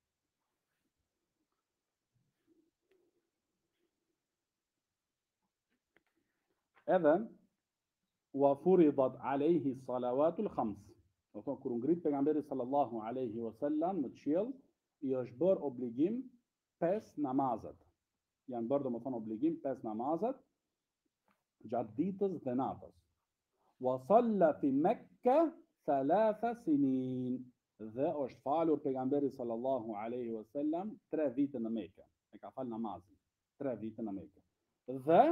Edhe wa furidat alayhi salawatul khams. Do thonë kur u ngrit pejgamberi sallallahu alaihi wasallam në qiell, i është bërë obligim 5 namazet. Janë bërë domethënë obligim 5 namazet gjatë ditës dhe natës. Wa salla fi Mekka 3 sinin. Dhe është falur pejgamberi sallallahu alaihi wasallam 3 vite në Mekë. E ka fal namazin 3 vite në Mekë. Dhe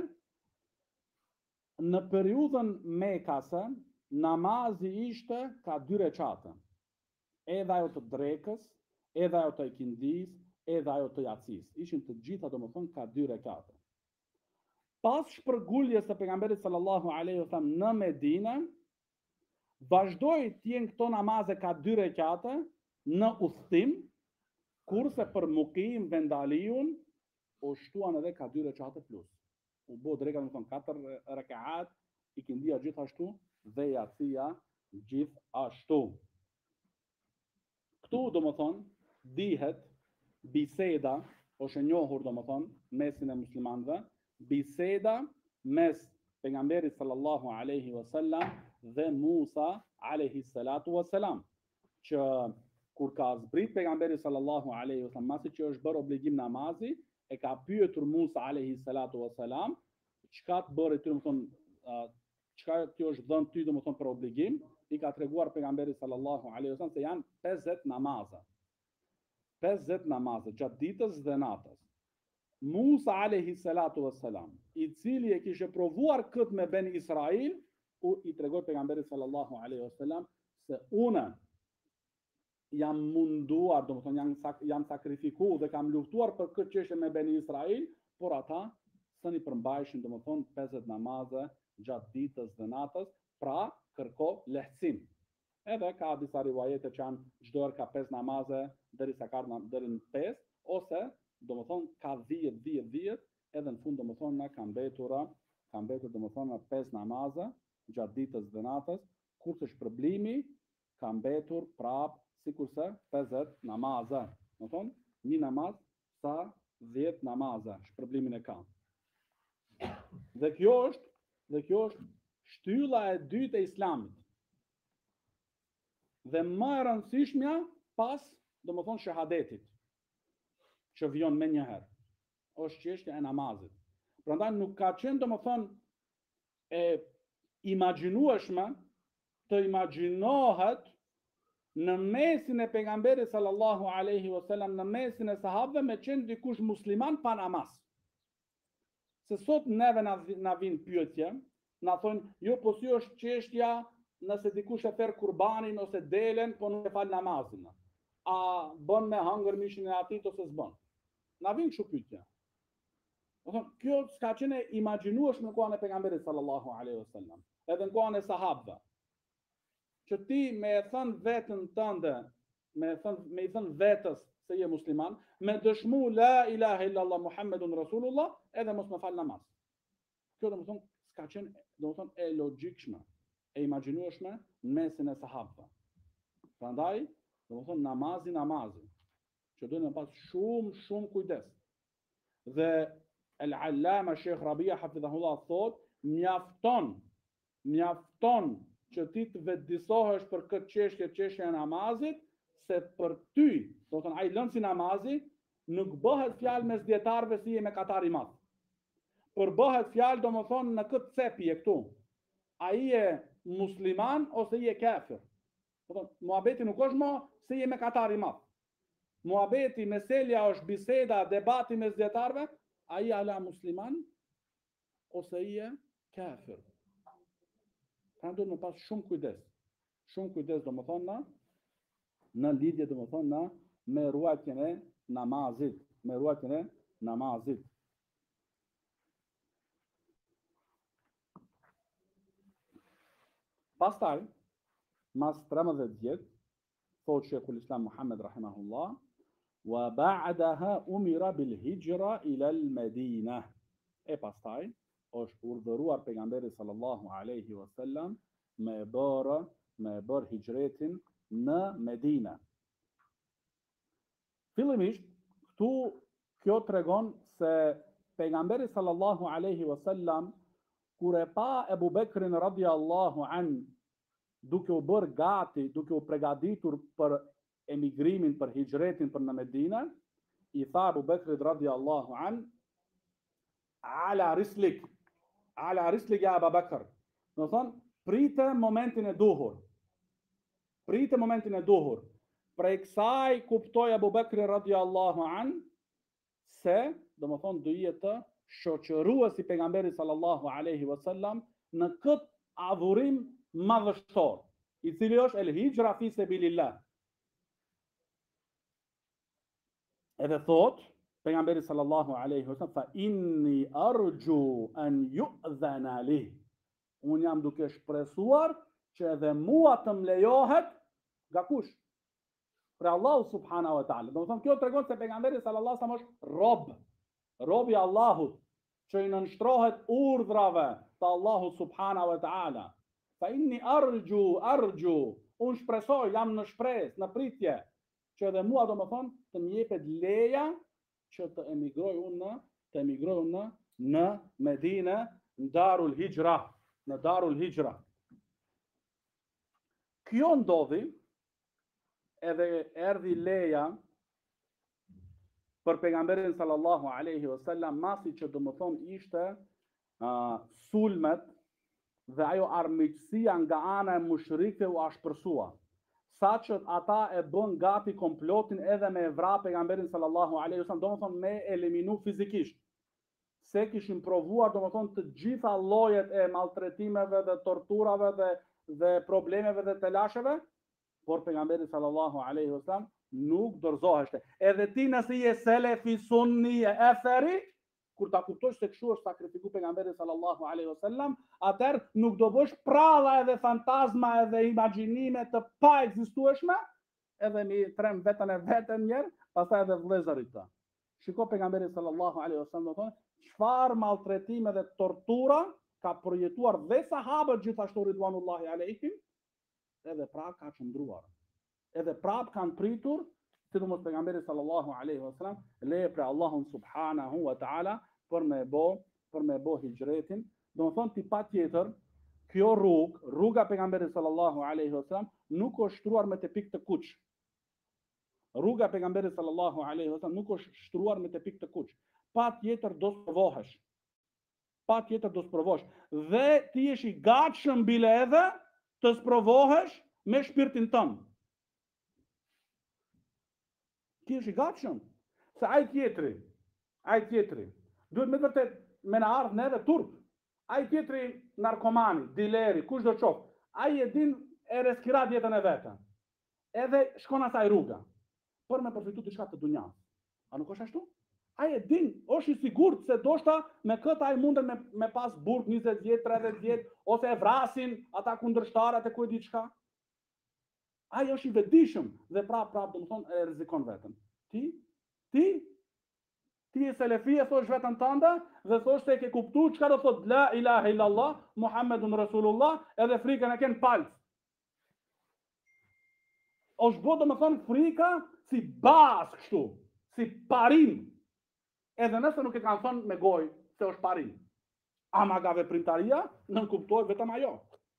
në periudhën mekase, namazi ishte ka 2 rekate. Edhe ajo të drekës, edhe ajo të ikindis, edhe ajo të jacis. Ishin të gjitha domethënë ka 2 rekate. Pas shpërnguljes së pejgamberit sallallahu alaihi wasallam në Medinë, vazhdoi të jenë këto namaze ka 2 rekate në udhtim, kurse për mukim vendaliun u shtuan edhe ka 2 rekate plus. U bë dreka domethënë 4 rakaat, ikindia gjithashtu dhe jacia gjithashtu. Këtu domethënë dihet biseda, është e njohur domethënë mesin e muslimanëve, biseda mes pejgamberit sallallahu alaihi wasallam dhe Musa alaihi salatu wasalam, që kur ka zbrit pejgamberi sallallahu alaihi wasallam, masi që është bërë obligim namazi, e ka pyetur Musa alaihi salatu wasalam, çka të bëre ty domethënë, çka kjo është dhënë ty domethënë për obligim, i ka treguar pejgamberi sallallahu alaihi wasallam se janë 50 namaze. 50 namaze gjatë ditës dhe natës. Musa alaihi salatu wasalam, i cili e kishte provuar këtë me Ben Israil, i tregoi pejgamberit sallallahu alaihi wasallam se unë jam munduar, do të thonë jam sakrifikuar dhe kam luftuar për këtë çështje me Beni Israil, por ata s'ni përmbajshin, do të thonë 50 namaze gjatë ditës dhe natës, pra kërko lehtësim. Edhe ka disa rivajete që janë çdo herë ka 5 namaze derisa ka deri në 5, ose do të thonë ka 10, edhe në fund do të thonë na ka mbetur do të thonë 5 namaze gjatë ditës dhe natës, kurse shpërblimi ka mbetur prap sikurse 50 namaze. Do të thonë një namaz sa 10 namaze shpërblimin e ka. Dhe kjo është shtylla e dytë e Islamit. Dhe më e rëndësishmja pas, do të thonë, shahadetit, që vjen me njëherë, është çështja e namazit. Prandaj nuk ka qenë, do të thonë, e imagjinueshme të imagjinohet në mesin e pejgamberit sallallahu alaihi wasallam, në mesin e sahabëve me qenë dikush musliman pa namaz. Se sot neve na vin pyetje, na thonë, jo, po si është çështja nëse dikush e therr kurbanin ose delen, po nuk e fal namazin. A bën me hangër mishin e atit ose s'bën? Na vin kështu pyetje. Do thonë, kjo s'ka qenë e imagjinueshme në kohën e pejgamberit sallallahu alaihi wasallam, edhe në kohën e sahabëve. Që ti me e thënë vetën tënde, me i thënë vetës se je musliman, me dëshmu la ilaha illallah Muhammedun Rasulullah, edhe mos me fal namaz. Kjo do të thonë s'ka qenë, do të thonë, e logjikshme, e imagjinueshme në mesin e sahabëve. Prandaj, do të thonë namazi, që duhet të pas shumë kujdes. Dhe el-Allama Sheikh Rabia hafidhahullah thot, mjafton që ti të vetëdijsohesh për këtë çështje e namazit, se për ty, do të thonë ai lënë si namazi, nuk bëhet fjalë mes dietarëve si je me katar i madh. Por bëhet fjalë, do të thonë, në këtë cepje këtu. Ai je musliman ose je kafir. Do të thonë, muhabeti nuk është më se je me katar i madh. Muhabeti, meselja është biseda, debati mes dietarëve, ai ala musliman ose je kafir. Pra duhet të pas shumë kujdes. Shumë kujdes, do të thonë, në lidhje, do të thonë, me ruajtjen e namazit. Pastaj, mas 13 vjet, thot Sheikhul Islam Muhammed rahimahullah, wa ba'daha umira bil hijra ila al Medina. E pastaj është urdhëruar pejgamberi sallallahu alaihi wasallam me bërë hijretin në Medina. Fillimisht, kjo tregon se pejgamberi sallallahu alaihi wasallam kur e pa Ebu Bekrin radiallahu an duke u bërë gati, duke u pregaditur për emigrimin, për hijretin për në Medina, i tha Ebu Bekrit radiallahu an, ala rislik ja Ebu Bekr. Do thonë, prite momentin e duhur. Prej kësaj kuptoi Ebu Bekri radiallahu an se, do më thonë, do jetë shoqëruesi pejgamberit sallallahu alaihi wasallam në këtë adhurim madhështor, i cili është el hijra fi sabilillah. Edhe thot pejgamberi sallallahu alaihi wasallam, fa inni arju an yu'dhana li. Unë jam duke shpresuar që edhe mua të më lejohet nga kush? Për Allahu subhanahu wa ta'ala. Do të thonë, kjo tregon se pejgamberi sallallahu alaihi wasallam është robi Allahut, që i nënshtrohet urdhrave të Allahu subhanahu wa ta'ala. Fa inni arju, unë shpresoj, jam në shpresë, në pritje, që edhe mua do më thonë të më jepet leja që të emigroj unë në Medine, në Darul Hijra. Kjo ndodhi, edhe erdhi leja për pejgamberin sallallahu alaihi wasallam, masi që do më thonë ishte sulmet dhe ajo armiqësia nga ana e mushrikëve u ashpërsua. Sa që ata e bën gati komplotin edhe me vra pejgamberin sallallahu alaihi wasallam, do më thonë me eliminu fizikisht. Se kishin provuar, do më thonë, të gjitha llojet e maltretimeve dhe torturave dhe problemeve dhe telasheve, por pejgamberi sallallahu alaihi wasallam nuk dorëzoheshte. Edhe ti nëse je selefi sunni e etheri, kur ta kuptosh se kështu është sakrifiku pejgamberi sallallahu alaihi wasallam, atëherë nuk do bësh pralla edhe fantazma edhe imagjinime të pa ekzistueshme, edhe mi trem vetën e vetën njerë, pastaj edhe vëllezërit të. Shiko pejgamberi sallallahu alaihi wasallam do thonë, çfarë maltretime dhe tortura ka përjetuar dhe sahabët gjithashtu ridwanullahi alaihim, edhe prap ka qëndruar. Edhe prap kanë pritur, sidomos pejgamberi sallallahu alaihi wasallam, leje për Allahun subhanahu wa taala për me bo hijretin. Do të thonë ti patjetër kjo rruga pejgamberit sallallahu alaihi wasallam nuk është shtruar me tepik të kuq. Rruga pejgamberit sallallahu alaihi wasallam nuk është shtruar me tepik të kuq. Patjetër do sprovohesh. Patjetër do sprovohesh. Dhe ti je i gatshëm bile edhe të sprovohesh me shpirtin tënd. Ti je i gatshëm. Se ai tjetri, duhet me vërtet me na ardh neve turp. Ai tjetri narkomani, dileri, kush do qoftë, ai e din e reskirat jetën e vetën. Edhe shkon asaj rruga për me përfitu diçka të dunjas. A nuk është ashtu? Ai e din, është i sigurt se doshta me këtë ai munden me pas burg 20 vjet, 30 vjet, ose e vrasin ata kundërshtarët e ku e di çka. Ai është i vetëdijshëm dhe prap do të thonë e rrezikon veten. Ti e selefi e thosh vetën tënde dhe thosh se ke kuptuar çka do thot la ilaha illallah Muhammedun Rasulullah edhe frikën e ken palc. Është bo do më thonë frika si bazë kështu, si parim. Edhe nëse nuk e kanë thonë me gojë se është parim. Ama nga veprimtaria nën kuptohet vetëm ajo.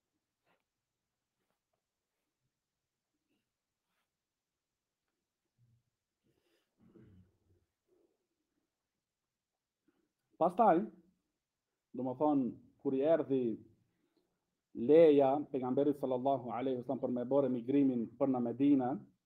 Pastaj, do më thonë, kur i erdhi leja pejgamberit sallallahu alaihi wasallam për me bërë emigrimin për në Medinë,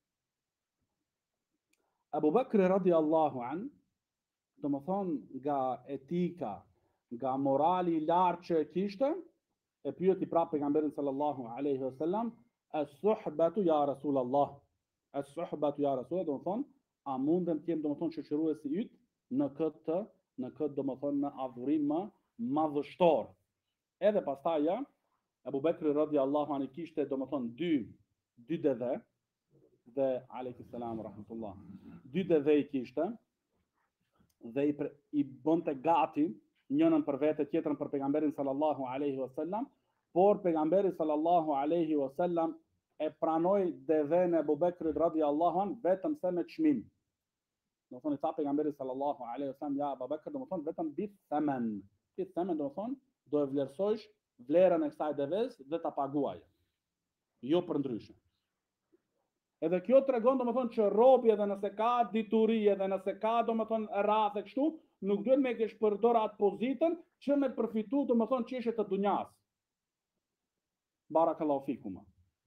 Abu Bakri radiallahu an, do më thonë nga etika, nga morali i lartë që e kishte, e pyeti prapë pejgamberin sallallahu alaihi wasallam, as-suhbatu ya Rasulallah. As-suhbatu ya Rasulallah, do më thonë, a mundem të jem do më thonë shoqëruesi yt në këtë do më thonë në adhurim më madhështor. Edhe pastaj ja, Abu Bekri radiallahu anhu kishte do më thonë dy deve, dhe alayhis salam rahmatullah. Dy deve i kishte dhe i bënte gati njënën për vete, tjetrën për pejgamberin sallallahu alaihi wasallam, por pejgamberi sallallahu alaihi wasallam e pranoi devën e Abu Bekrit radiallahu anhu vetëm se me çmim. Do thonë tha pejgamberi sallallahu alaihi wasallam ja Abu Bekr, do më thonë vetëm bit themen. Bit themen do thonë do e vlerësojsh vlerën e kësaj devës dhe ta paguaj. Jo për ndryshe. Edhe kjo tregon do më thonë që robi edhe nëse ka dituri edhe nëse ka do më thonë rrafë kështu, nuk duhet me kesh përdor atë pozitën që me përfitu do më thonë çështje të dunjas. Barakallahu fikum.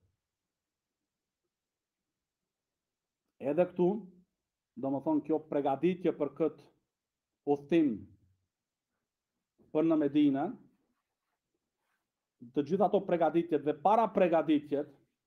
Edhe këtu do më thonë kjo pregaditje për këtë udhtim për në Medinë, të gjitha ato pregaditjet dhe para pregaditjet,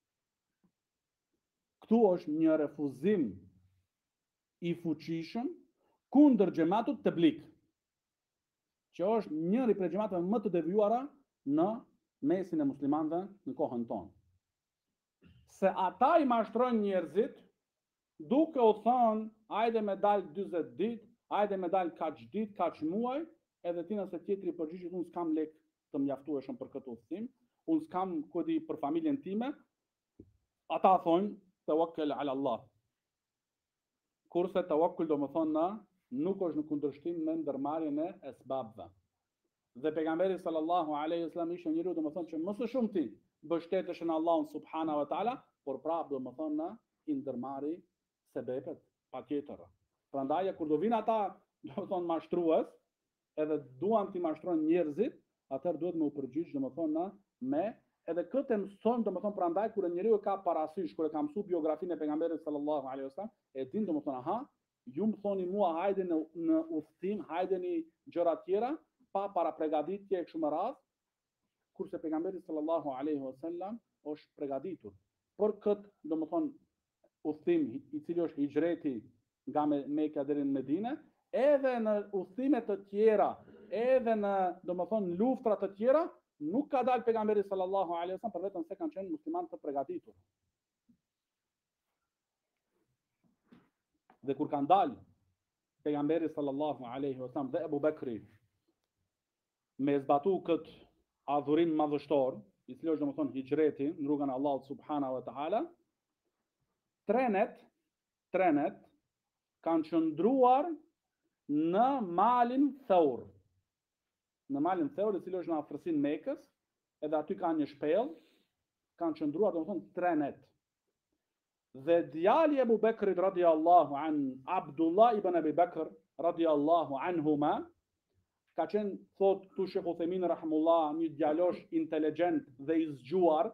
këtu është një refuzim i fuqishëm kundër xhamatut tabligh, që është njëri prej xhamateve më të devijuara në mesin e muslimanëve në kohën tonë. Se ata i mashtrojnë njerëzit duke u thënë, hajde me dal 40 ditë, hajde me dal kaq ditë, kaq muaj, edhe ti nëse tjetri përgjigjet unë s'kam lek të mjaftueshëm për këtë udhtim, unë s'kam kodi për familjen time, ata thonë tawakkal ala Allah. Kurse tawakkul do më thonë nuk është në kundërshtim me ndërmarrjen e esbabëve. Dhe pejgamberi sallallahu alaihi wasallam ishte njeriu do më thonë që më së shumti mbështetesh në Allahun subhanahu wa taala, por prapë do më thonë i ndërmarri sebepet patjetër. Prandaj kur do vinë ata do të thonë mashtrues, edhe duan të mashtrojnë njerëzit, atëherë duhet me u përgjigj do më thonë me edhe këtë mëson do më thonë prandaj kur njeriu ka parasysh, kur e ka mësuar biografinë e pejgamberit sallallahu alaihi wasallam, e din do më thonë aha, ju më thoni mua hajde në udhtim, hajdeni gjëra tjera pa para përgatitje e kështu me radhë, kurse pejgamberi sallallahu alaihi wasallam është përgatitur për këtë domethënë udhtim I cili është hijreti nga Mekka deri në Medinë, edhe në udhime të tjera, edhe në domethënë luftra të tjera, nuk ka dalë pejgamberi sallallahu alaihi wasallam për vetëm se kanë qenë muslimanë të përgatitur. Dhe kur kanë dalë pejgamberi sallallahu alaihi wasallam dhe Abu Bekri me zbatu këtë adhurim madhështor, I cili është domethënë hijreti në rrugën e Allahut subhanahu wa taala, trenet kanë qëndruar në malin Thawr. Në malin Thawr, I cili është në afërsinë e Mekës, edhe aty ka një shpellë, kanë qëndruar domethënë trenet. Dhe djali Abu Bekrit radiallahu an, Abdullah ibn Abi Bakr radiallahu anhuma, ka qenë, thot tu Shekh Uthejmin rahimullah, një djalosh inteligjent dhe I zgjuar.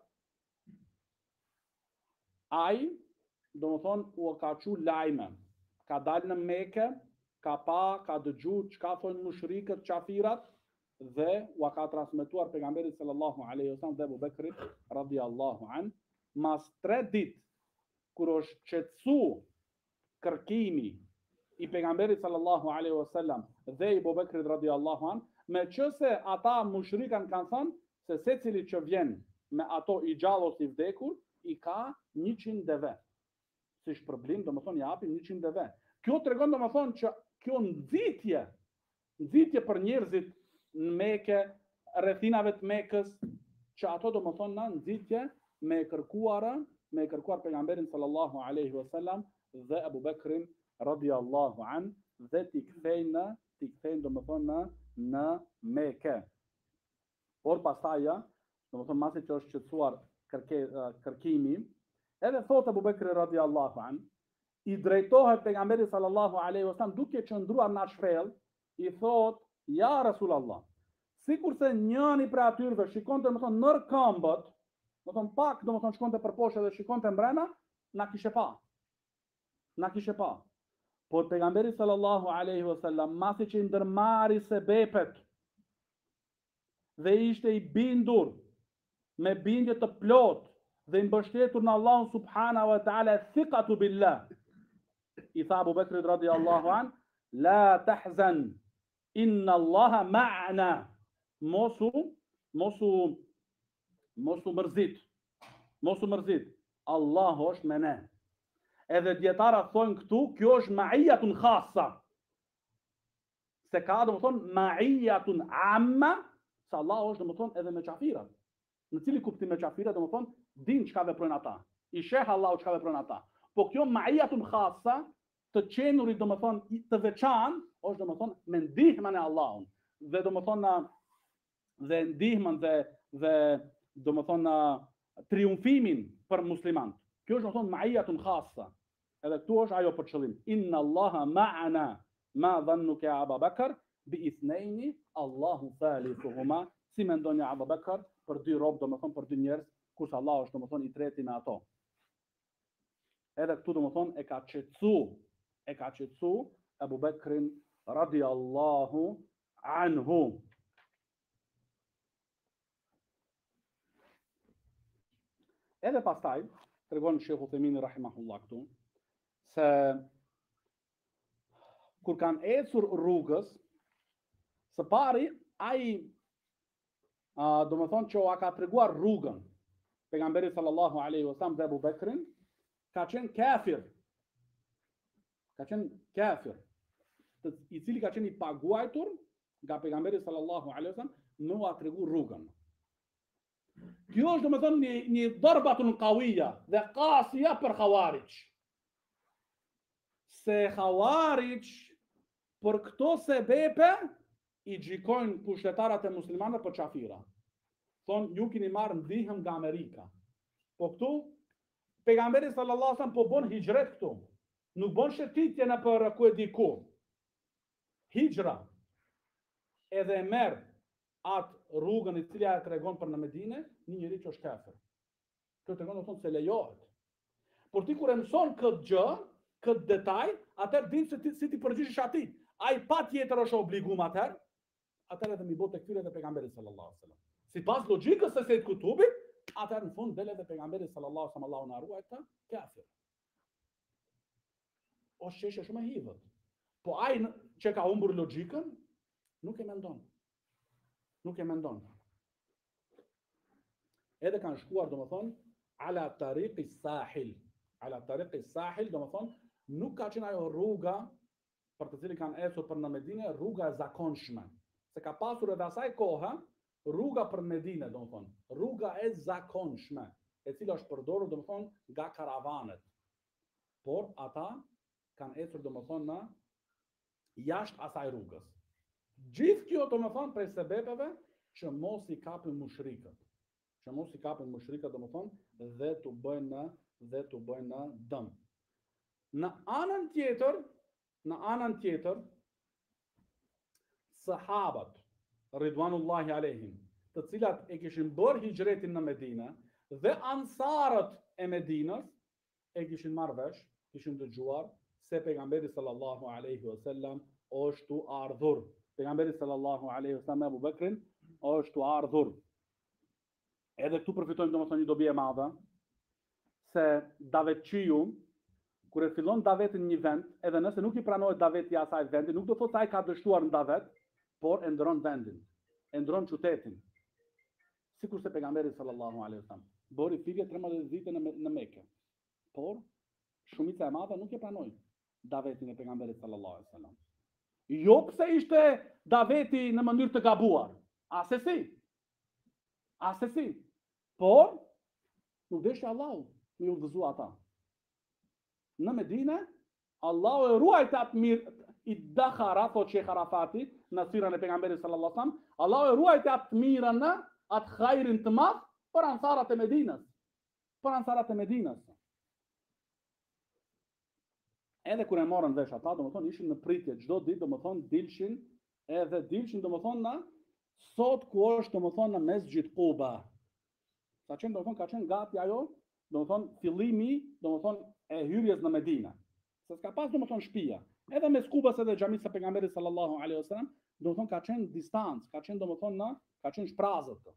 Ai, domethënë, u ka qu lajme. Ka dalë në Mekë, ka dëgju çka thonë mushrikët, qafirat, dhe u ka transmetuar pejgamberit sallallahu alaihi wasallam dhe Abu Bekrit radiallahu an, mas 3 ditë kur është qetësu kërkimi I pejgamberit sallallahu alaihi wasallam dhe I Abu Bekrit radiallahu an, me qëse ata mushrikën kanë thënë se secili që vjen me ato I gjallë ose I vdekur, I ka 100 deve. Si shpërblim, domethënë I japin 100 deve. Kjo tregon domethënë që kjo nxitje për njerëzit në Mekë, rrethinave të Mekës, që ato domethënë na nxitje me kërkuar pejgamberin sallallahu alaihi wasallam dhe Abu Bekrin radiallahu an, dhe t'i kthejnë domethënë në Mekë. Por pastaj, domethënë masi që është qetësuar kërkimi, edhe thot Abu Bekri radiallahu an, I drejtohet pejgamberit sallallahu alaihi wasallam duke qëndruar në shpellë, I thot, ja Rasulallah, sikurse njëri prej atyre shikonte domethënë nër këmbët, domethënë pak domethënë shkonte përposhtë dhe shikonte mbrana, na kishe pa. Por pejgamberi sallallahu alaihi wasallam masi që I ndërmari sebepet dhe ishte I bindur me bindje të plot dhe I mbështetur në Allahun subhanahu wa taala, thiqatu billah, I tha Abu Bekrit radiallahu an, la tahzan, inna Allaha ma'na, mosu mërzit, Allahu është me ne. Edhe djetarët thonë këtu, kjo është ma'iyatun khassa. Se ka domethënë ma'iyatun amma, se Allahu është domethënë edhe me qafirat. Në cili kuptim me qafirat domethënë din çka veprojnë ata. I sheh Allahu çka veprojnë ata. Po kjo ma'iyatun khassa, të qenurit domethënë të veçantë, është domethënë me ndihmën e Allahut. Dhe domethënë dhe ndihmën dhe domethënë triumfimin për muslimanët. Kjo është domethënë ma'iyatun khassa. Edhe këtu është ajo për qëllim. Inna Allaha ma'ana ma dhannuka ya Abu Bakr bi ithnaini Allahu thalithuhuma. Si mendon Abu Bakr për 2 robë, domethënë për 2 njerëz, kurse Allahu është domethënë I treti me ato. Edhe këtu domethënë e ka qetësu Abu Bekrin radiallahu anhu. Edhe pastaj tregon Shekhu Uthejmini rahimahullah këtu, se kur kanë ecur rrugës, së pari, ai domethënë që u ka treguar rrugën pejgamberit sallallahu alaihi wasallam dhe Abu Bekrin, ka qenë kafir, I cili ka qenë I paguajtur nga pejgamberi sallallahu alaihi wasallam me u tregu rrugën. Kjo është domethënë një darbatun qawiyya dhe qasija për Khawarij. Se Khawarij për këto sebepe I gjikojnë pushtetarët e muslimanëve për qafira. Thonë, ju keni marrë ndihmë nga Amerika. Po këtu pejgamberi sallallahu alaihi wasallam po bën hijret këtu. Nuk bën shëtitje në për ku e di ku. Hijra. Edhe merr atë rrugën I cila e tregon për në Medinë, një njeri që është kafir. Kjo tregon thonë se lejohet. Por ti kur e mëson këtë gjë, këtë detaj, atëherë din se si ti përgjigjesh atij. Ai patjetër është obliguar atëherë edhe mi botë tekfire dhe pejgamberit sallallahu alaihi wasallam. Sipas logjikës së Sayyid Kutubit, atëherë në fund dele dhe pejgamberi sallallahu alaihi wasallam Allahu na ruaj të kafir. O sheshe shumë e hidhët. Po ai që ka humbur logjikën nuk e mendon. Nuk e mendon. Edhe kanë shkuar domethënë ala tariqi sahil. Ala tariqi sahil domethënë nuk ka qenë ajo rruga për të cilin kanë ecur për në Medinë, rruga e zakonshme. Se ka pasur edhe asaj koha rruga për Medinë, domethënë, rruga e zakonshme, e cila është përdorur domethënë nga karavanet. Por ata kanë ecur domethënë në jashtë asaj rrugës. Gjithë kjo domethënë prej sebepeve që mos i kapin mushrikët. Që mos i kapin mushrikët domethënë dhe t'u bëjnë dëm. Në anën tjetër, sahabat ridwanullahi alehim, të cilat e kishin bërë hijretin në Medinë dhe ansarët e Medinës e kishin marrë vesh, kishin dëgjuar se pejgamberi sallallahu alaihi wasallam është ardhur. Pejgamberi sallallahu alaihi wasallam Abu Bekrin është ardhur. Edhe këtu përfitojmë domethënë një dobi e madhe, se davetçiu kur e fillon davetin një vend, edhe nëse nuk i pranohet daveti i asaj vendi, nuk do thotë se ai ka dështuar në davet, por e ndron vendin, e ndron qytetin. Sikurse pejgamberi sallallahu alaihi wasallam bëri thirrje 13 vite në Mekë. Por shumica e madhe nuk e pranoi davetin e pejgamberit sallallahu alaihi wasallam. Jo pse ishte daveti në mënyrë të gabuar, asesi. Por nuk deshi Allahu me udhëzu ata. Në Medinë, Allahu e ruajt atë mirë, i dakhara, thot Sheikh Arafati, në sirën e pejgamberit sallallahu alaihi wasallam, Allahu e ruajt atë mirën, atë hajrin të madh për ansarat e Medinës. Edhe kur e morën vesh ata, domethënë ishin në pritje çdo ditë, domethënë dilshin domethënë në sot ku është domethënë në Mesxhit Quba. Ka qenë gati ajo, domethënë fillimi, domethënë e hyrjes në Medinë. Se s'ka pas domethënë shtëpia. Edhe mes Kubës edhe xhamisë së pejgamberit sallallahu alaihi wasallam, domethënë ka qenë distancë, ka qenë shprazët.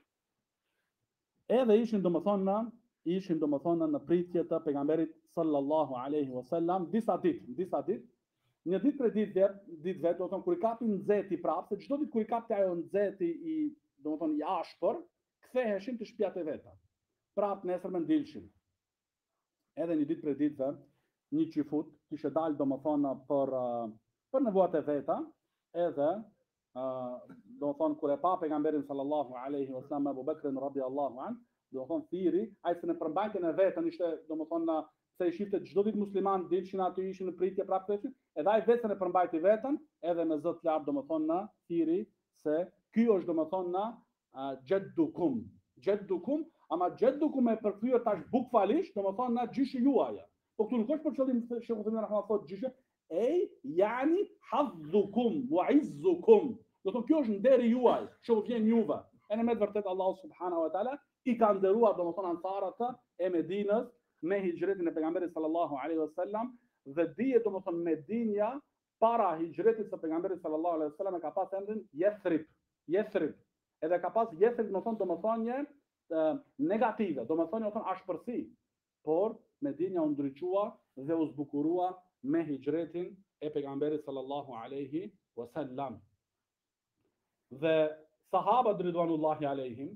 Edhe ishin domethënë në pritje të pejgamberit sallallahu alaihi wasallam disa ditë. Një ditë për ditëve, domethënë kur i kapin nxehti prapë, se çdo ditë kur i kapte ajo nxehti i ashpër, ktheheshin të shtëpiat e veta. Prapë nesërmen dilshin. Edhe një ditë për ditëve, një qifut kishte dalë domethënë për nevojat e veta, edhe domethënë kur e pa pejgamberin sallallahu alaihi wasallam Abu Bekrin radhiyallahu anhu, domethënë thiri, ai se në përmbajtjen e vetën ishte domethënë se i shifte çdo ditë musliman dilshin aty, ishin në pritje prapë, edhe ai vetën e përmbajti vetën, edhe me zot lart domethënë na thiri se ky është domethënë Jeddukum, ama Jeddukum e përkthyer tash bukfalisht, domethënë na gjyshi juaja. Po këtu nuk është për qëllim se Sheikh Uthaymeen rahimahullah thotë gjyshe, yani hazzukum wa izzukum. Do të thonë kjo është nderi juaj, që vjen juve. E në me të vërtet Allahu subhanahu wa taala i ka nderuar domethënë ansarët e Medinës me hijretin e pejgamberit sallallahu alaihi wasallam, dhe dihet domethënë Medinja para hijretit të pejgamberit sallallahu alaihi wasallam ka pas emrin Yathrib. Edhe ka pas Yathrib domethënë negative, domethënë ashpërsi. Por Medinja u ndriçua dhe u zbukurua me hijretin e pejgamberit sallallahu alaihi wasallam. Dhe sahabët ridwanullahi alejhim,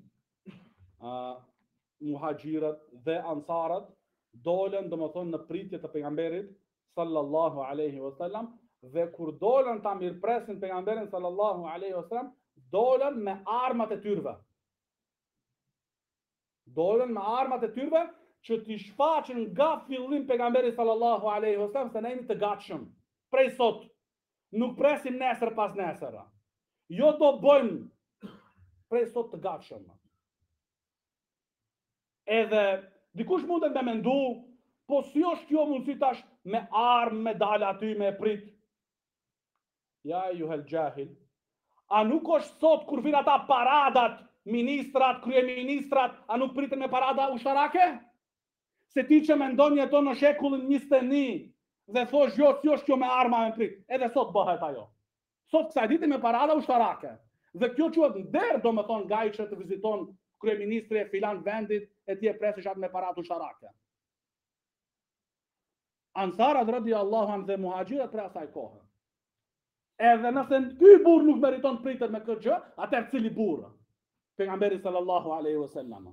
muhaxhirët dhe ansarët dolën domethënë në pritje të pejgamberit sallallahu alaihi wasallam, dhe kur dolën ta mirpresin pejgamberin sallallahu alaihi wasallam, dolën me armat e tyre. Që t'i shfaqen nga fillim pejgamberi sallallahu alaihi wasallam se ne jemi të gatshëm. Prej sot nuk presim nesër pas nesër. Jo do bëjmë prej sot të gatshëm. Edhe dikush mundet me mendu, po si është kjo mundësi tash me armë, me dalë aty, me prit. Ja juhel gjahil. A nuk është sot kur vin ata paradat, ministrat, kryeministrat, a nuk priten me parada ushtarake? Se ti që mendon jeton në shekullin 21 dhe thosh jo, si është kjo me arma me prit, edhe sot bëhet ajo. Sot kësaj dite me parada ushtarake. Dhe kjo quhet nder, domethënë, nga ai që të viziton kryeministri e filan vendit e ti e presishat me paratu sharake. Ansarat radiallahu anhu dhe muhaxhirët për asaj kohë. Edhe nëse ky burr nuk meriton pritet me këtë gjë, atëherë cili burr? Pejgamberi sallallahu alaihi wasallam.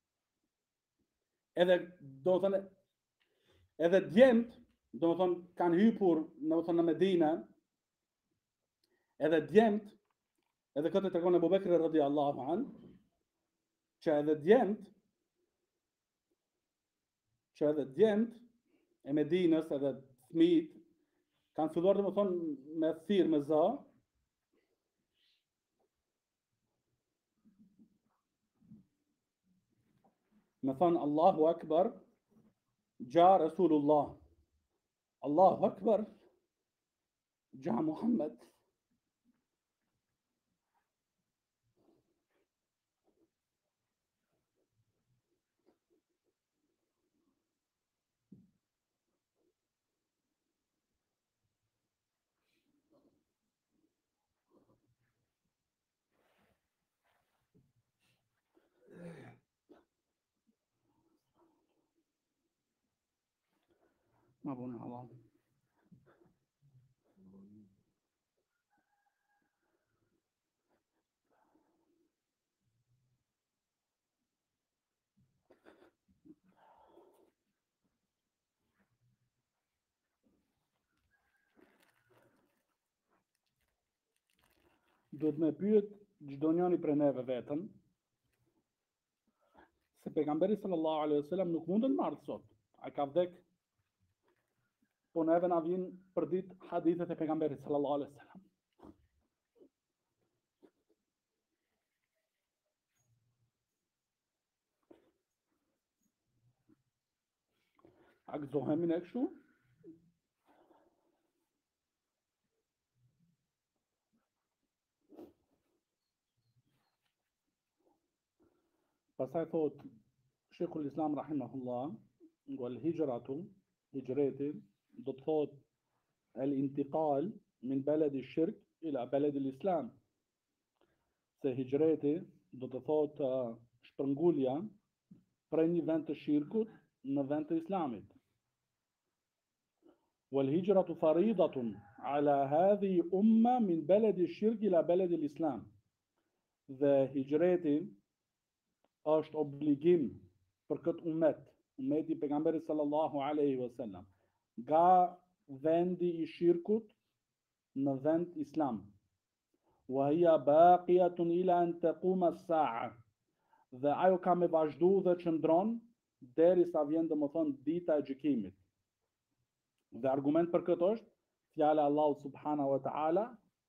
Edhe do të thënë edhe djemt, do të thënë kanë hypur, do të thënë në Medinë, edhe djemt, edhe këtë tregon Abu Bekri radiallahu anhu, që edhe djemt e Medinës edhe fëmijët kanë filluar të më thonë me thirr me zë. Me thonë Allahu Akbar, gja Rasulullah. Allahu Akbar, gja Muhammed. Ma bune Allah. Duhet me pyet çdo njëri prej neve vetëm, se pejgamberi sallallahu alaihi wasallam nuk mundën marrë sot. Ai ka vdek, po neve na vijnë për ditë hadithet e pejgamberit sallallahu alaihi wasallam. A gëzohemi ne kështu? Pastaj thot Sheikhul Islam rahimahullah, wal hijratu, hijreti, do të thot el intiqal min balad shirk ila balad islam. Se hijreti do të thot shpërngulja prej një vend të shirkut në vend të islamit. Wal hijratu faridatun ala hadhihi umma min balad shirk ila balad islam. Dhe hijreti është obligim për këtë umeti pejgamberit sallallahu alaihi wasallam, nga vendi i shirkut në vend islam. Wa hiya baqiyatun ila an taquma as-sa'a. Dhe ajo ka me vazhdu dhe qëndron derisa vjen domethënë dita e gjykimit. Dhe argument për këtë është fjala e Allahut subhanahu wa ta'ala: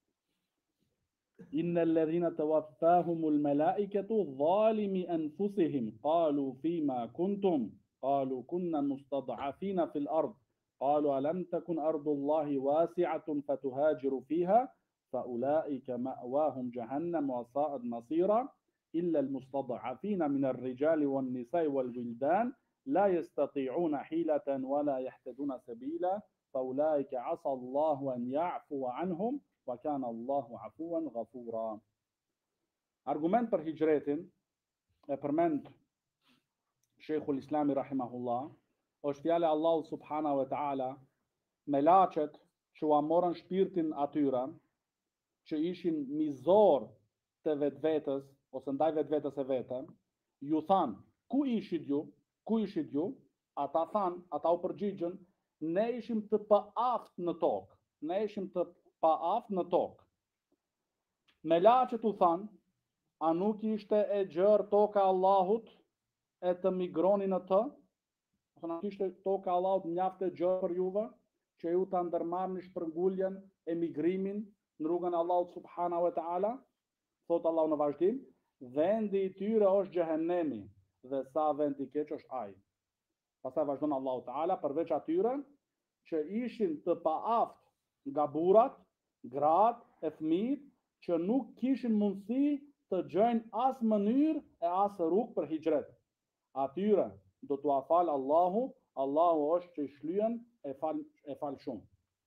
إن الذين توفاهم الملائكة ظالمي أنفسهم قالوا فيما كنتم قالوا كنا مستضعفين في الأرض قالوا ألم تكن أرض الله واسعة فتهاجروا فيها فأولئك مأواهم جهنم وساءت مصيرا إلا المستضعفين من الرجال والنساء والولدان لا يستطيعون حيلة ولا يهتدون سبيلا فأولئك عسى الله أن يعفو عنهم wa kana Allahu afuwan ghafura. Argument për hijretin e përmend Sheikhul Islami rahimahullah është fjala e Allahut subhanahu wa ta'ala me laçet që u morën shpirtin atyra që ishin mizor të vetvetes ose ndaj vetvetes e vetëm, ju than, ku ishit ju? Ata than, ata u përgjigjën, ne ishim të paaft në tokë. në tokë. Me laçet u than, a nuk ishte e gjërë toka Allahut e të migroni në të? Ose nuk ishte toka Allahut mjaft e gjërë për juve, që ju të ndërmarrni shpërnguljen e migrimin në rrugën e Allahut subhanahu wa ta'ala? Thot Allahu në vazhdim, vendi i tyre është xhehenemi dhe sa vend i keq është ai. Pastaj vazhdon Allahu ta'ala përveç atyre që ishin të paaft nga burrat, gratë e fëmijët që nuk kishin mundësi të gjojnë as mënyrë e as rrugë për hijret. Atyre do t'u afal Allahu është që i shlyen e fal shumë.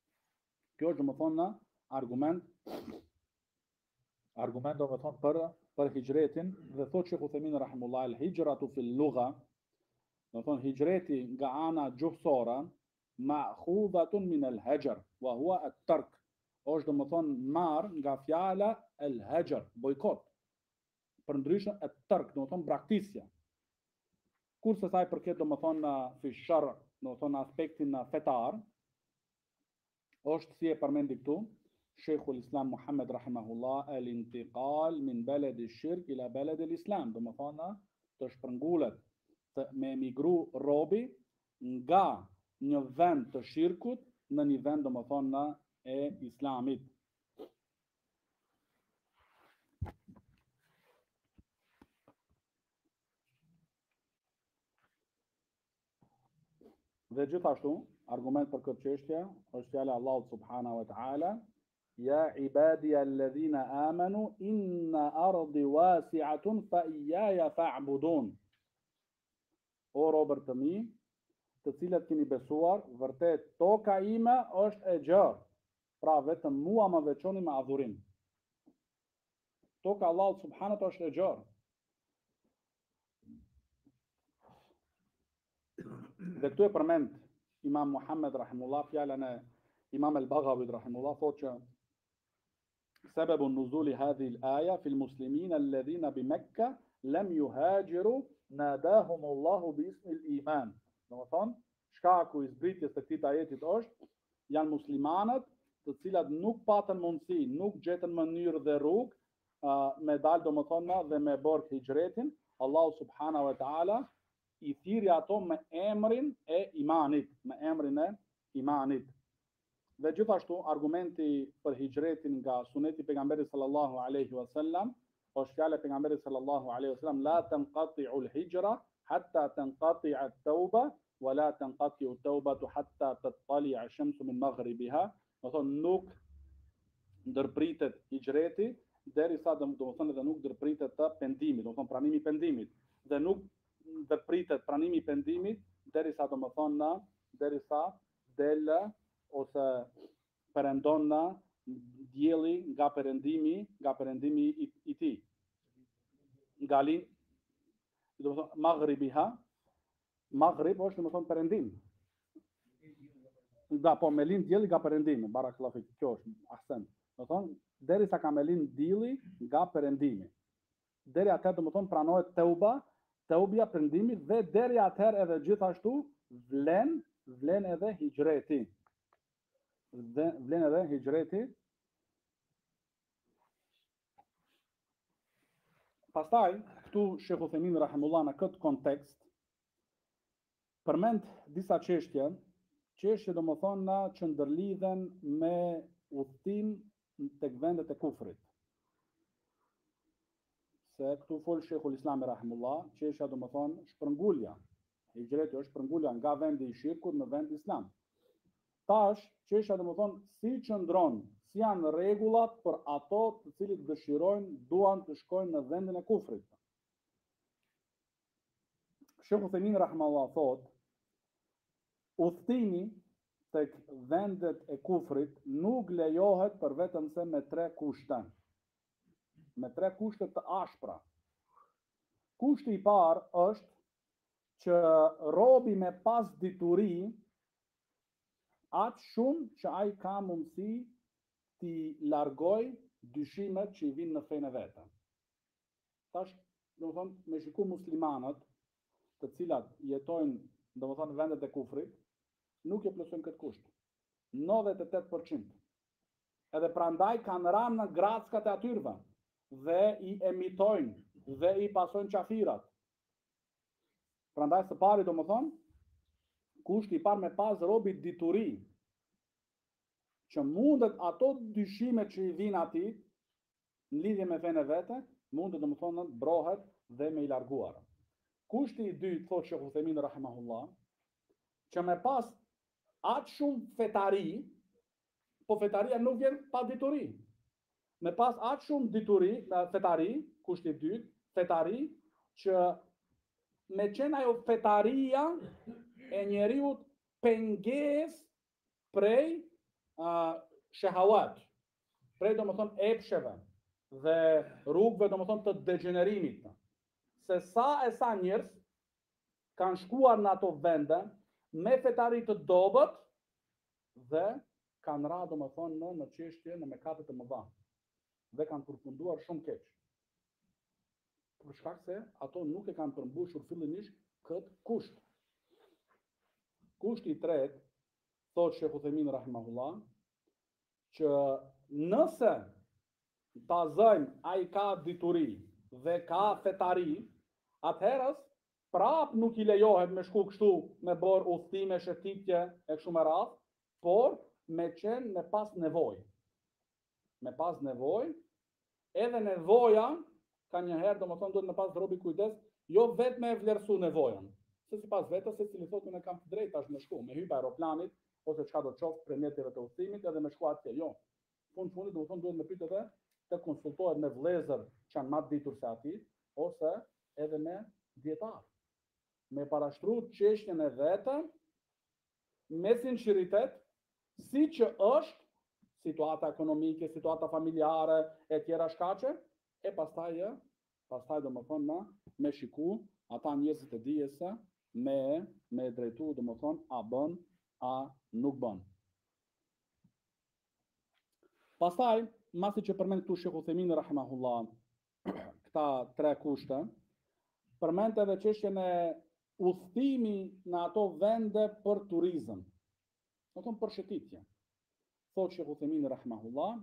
Kjo është domethënë argument do të thonë për hijretin dhe thotë Sheikh Uthaymin rahimullah al-hijratu fil lugha, do thonë hijreti nga ana gjuhësore ma'khudhatun min al-hajr wa huwa at-tark, është domethënë marr nga fjala al-hajr, bojkot. Për ndryshëm at-tark, domethënë braktisja. Kurse sa i përket domethënë fi sharr, domethënë aspektin fetar, është si e përmendi këtu Sheikhul Islam Muhammed rahimahullah al-intiqal min balad ash-shirk ila balad al-islam, domethënë të shpërngulet me emigru robi nga një vend të shirkut në një vend domethënë e islamit. Dhe gjithashtu, argument për këtë çështje është fjala e Allahut subhanahu wa ta'ala: Ya ibadiya alladhina amanu inna ardi wasi'atun fa iyaya fa'budun. O robër të mi, të cilët keni besuar, vërtet toka ime është e gjerë, pra vetëm mua më veçoni me adhurim. Toka Allahut subhanahu është e gjerë. Dhe këtu e përmend Imam Muhammed rahimullah fjalën e Imam al-Baghawi rahimullah, thotë që سبب نزول هذه الآية في المسلمين الذين بمكة لم يهاجروا ناداهم الله باسم الإيمان. Domethënë, shkaku i zbritjes së këtij ajetit është janë muslimanët të cilat nuk patën mundësi, nuk gjetën mënyrë dhe rrugë me dalë domethënë dhe me bërë hijretin, Allahu subhanahu wa taala i thiri ato me emrin e imanit, me emrin e imanit. Dhe gjithashtu argumenti për hijretin nga suneti pejgamberit sallallahu alaihi wasallam është fjala e pejgamberit sallallahu alaihi wasallam: la tanqati'u al-hijra hatta tanqati'a at-tauba wa la tanqati'u at-taubatu hatta tattali'a ash-shamsu min maghribiha. Do thonë nuk ndërpritet hijreti derisa domethënë edhe nuk ndërpritet pendimi, do thonë pranimi i pendimit, dhe nuk ndërpritet pranimi i pendimit derisa domethënë derisa del ose perëndon dielli nga perëndimi i tij. Nga lin, domethënë maghribiha, maghrib është domethënë perëndim. Da, po me lin dielli nga perëndimi, barakallahu fik, kjo është ahsen. Domethënë derisa ka me lin dielli nga perëndimi. Deri atëherë domethënë pranohet teubja perëndimi, dhe deri atëherë edhe gjithashtu vlen edhe hijreti. Vlen edhe hijreti. Pastaj, këtu Sheikh Uthaymin rahimullah në këtë kontekst përmend disa çështje domethënë që ndërlidhen me udhtim tek vendet e kufrit. Se këtu fol Sheikhul Islam rahimullah, çështja domethënë shpërngulja. Hijreti është shpërngulja nga vendi i shirkut në vend islam. Tash, çështja domethënë si qëndron, si janë rregullat për ato të cilët duan të shkojnë në vendin e kufrit. Sheikh Uthaymin rahimahullah thotë, udhtimi tek vendet e kufrit nuk lejohet për vetëm se me 3 kushte. Me 3 kushte të ashpra. Kushti i parë është që robi me pas dituri atë shumë që ai ka mundësi t'i largoj dyshimet që i vinë në fenë e vete. Tash, domethënë, me shiku muslimanët, të cilat jetojnë, domethënë, vendet e kufrit, nuk e plotësojnë këtë kusht. 98%. Edhe prandaj kanë rënë në grackat e atyrve dhe i emitojnë dhe i pasojnë qafirat. Prandaj së pari domethënë, kushti i parë me pas robit dituri, që mundet ato dyshime që i vinë atij në lidhje me fenë vete, mundet domethënë brohet dhe me i larguar. Kushti i dytë, thotë Sheikh Uthaymin rahimahullah, që me pas atë shumë fetari, po fetaria nuk vjen pa dituri. Me pas atë shumë dituri, fetari, kushti i dytë, fetari, që me qenë ajo fetaria e njeriut penges prej shehawat, prej domethënë epsheve, dhe rrugëve domethënë të degenerimit. Se sa njerëz kanë shkuar në ato vende me fetari të dobët dhe kanë ra domethënë në çështje në mëkate të mëdha dhe kanë përfunduar shumë keq. Për shkak se ato nuk e kanë përmbushur fillimisht këtë kusht. Kushti i tretë, thotë Sheh Uthaymin rahimahullah, që nëse ta zëjmë ai ka dituri dhe ka fetari, atëherës prap nuk i lejohet me shku kështu me bërë udhëtime, shëtitje e kështu me radhë, por me qenë me pas nevojë. Me pas nevojë, edhe nevoja ka njëherë domethënë duhet me pas robi kujdes, jo vetëm me vlerësu nevojën. Se sipas vetës se cili thotë unë kam të drejtë tash me shku, me hyp aeroplanit ose çka do të qoftë për mjeteve të udhëtimit edhe me shku atje. Jo. Fundit domethënë duhet me pyet edhe të konsultohet me vëllezër që janë më të ditur se ati ose edhe me dietar. Me parashtru çështjen e vetë me sinqeritet, si që është situata ekonomike, situata familjare e tjera shkaqe, e pastaj domethënë me shiku ata njerëzit e dijese me drejtu domethënë a bën a nuk bën. Pastaj, masi që përmend këtu Sheh Uthaymin rahimahullah këta tre kushte, përmend edhe çështjen e udhëtimi në ato vende për turizëm. Domethënë për shëtitje. Thotë Sheh Uthaymin rahimahullah,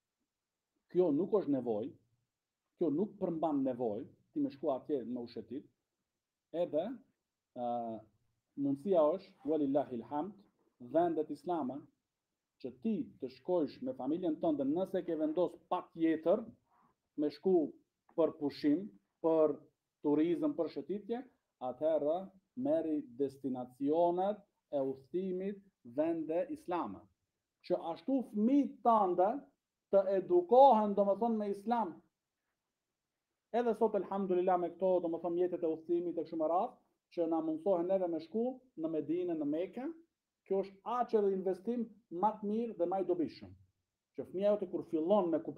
kjo nuk është nevojë, kjo nuk përmban nevojë ti me shku atje në ushëtit, edhe mundësia është, walillahi alhamd, vendet islame që ti të shkojsh me familjen tënde nëse ke vendos patjetër me shku për pushim, për turizëm, për shëtitje, atëherë merri destinacionet e udhëtimit vende islame. Që ashtu fëmijët tënde të edukohen domethënë me islam. Edhe sot elhamdulillah me këto domethënë mjetet e udhëtimit e kështu me radhë, që na mundsohen edhe me shku në Medinë, në Mekë, kjo është aq edhe investim më të mirë dhe më i dobishëm. Që fëmia jote kur fillon me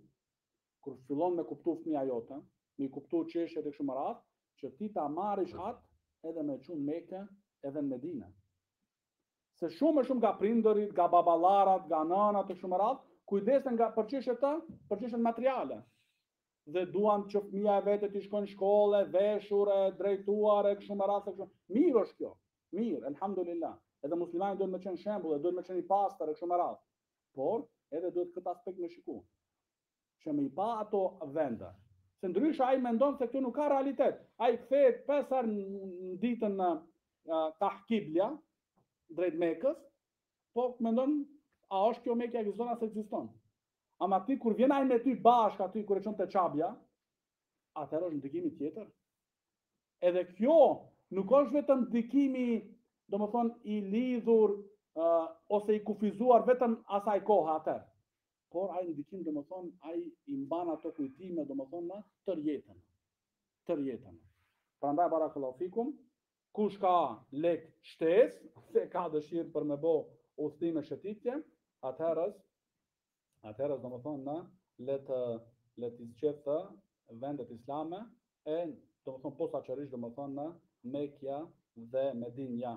kuptu fëmia jote, me kuptu çështjet e kështu me radhë, që ti ta marrish atë edhe me çun Mekë edhe në Medinë. Se shumë nga prindërit, nga baballarat, nga nënat e kështu me radhë, kujdesen nga për çështjet materiale. Dhe duan që fëmia e vetë të shkojnë në shkollë, veshur, drejtuar e kështu me radhë. Mirë është kjo. Mirë, elhamdulillah. Edhe muslimani duhet me qenë shembull, duhet me qenë i pastër e kështu me radhë. Por edhe duhet këtë aspekt me shiku. Që me i pa ato vende. Se ndryshe ai mendon se këtu nuk ka realitet. Ai kthehet 5 herë në ditën në Tahkiblja, drejt Mekës, po mendon a është kjo Mekja ekziston as ekziston. Ama ti kur vjen ai me ty bashkë aty kur e çon te Çabja, atëherë është ndikimi tjetër. Edhe kjo nuk është vetëm ndikimi, domethënë i lidhur ose i kufizuar vetëm asaj kohe atëherë. Por ai ndikim domethënë ai i mban ato kujtime domethënë tër jetën. Prandaj barakallahu fikum, kush ka lek shtesë, se ka dëshirë për me bë udhëtime shëtitje, atëherë domethënë le të zgjedhë vendet islame e domethënë posaçërisht domethënë Mekja dhe Medinja.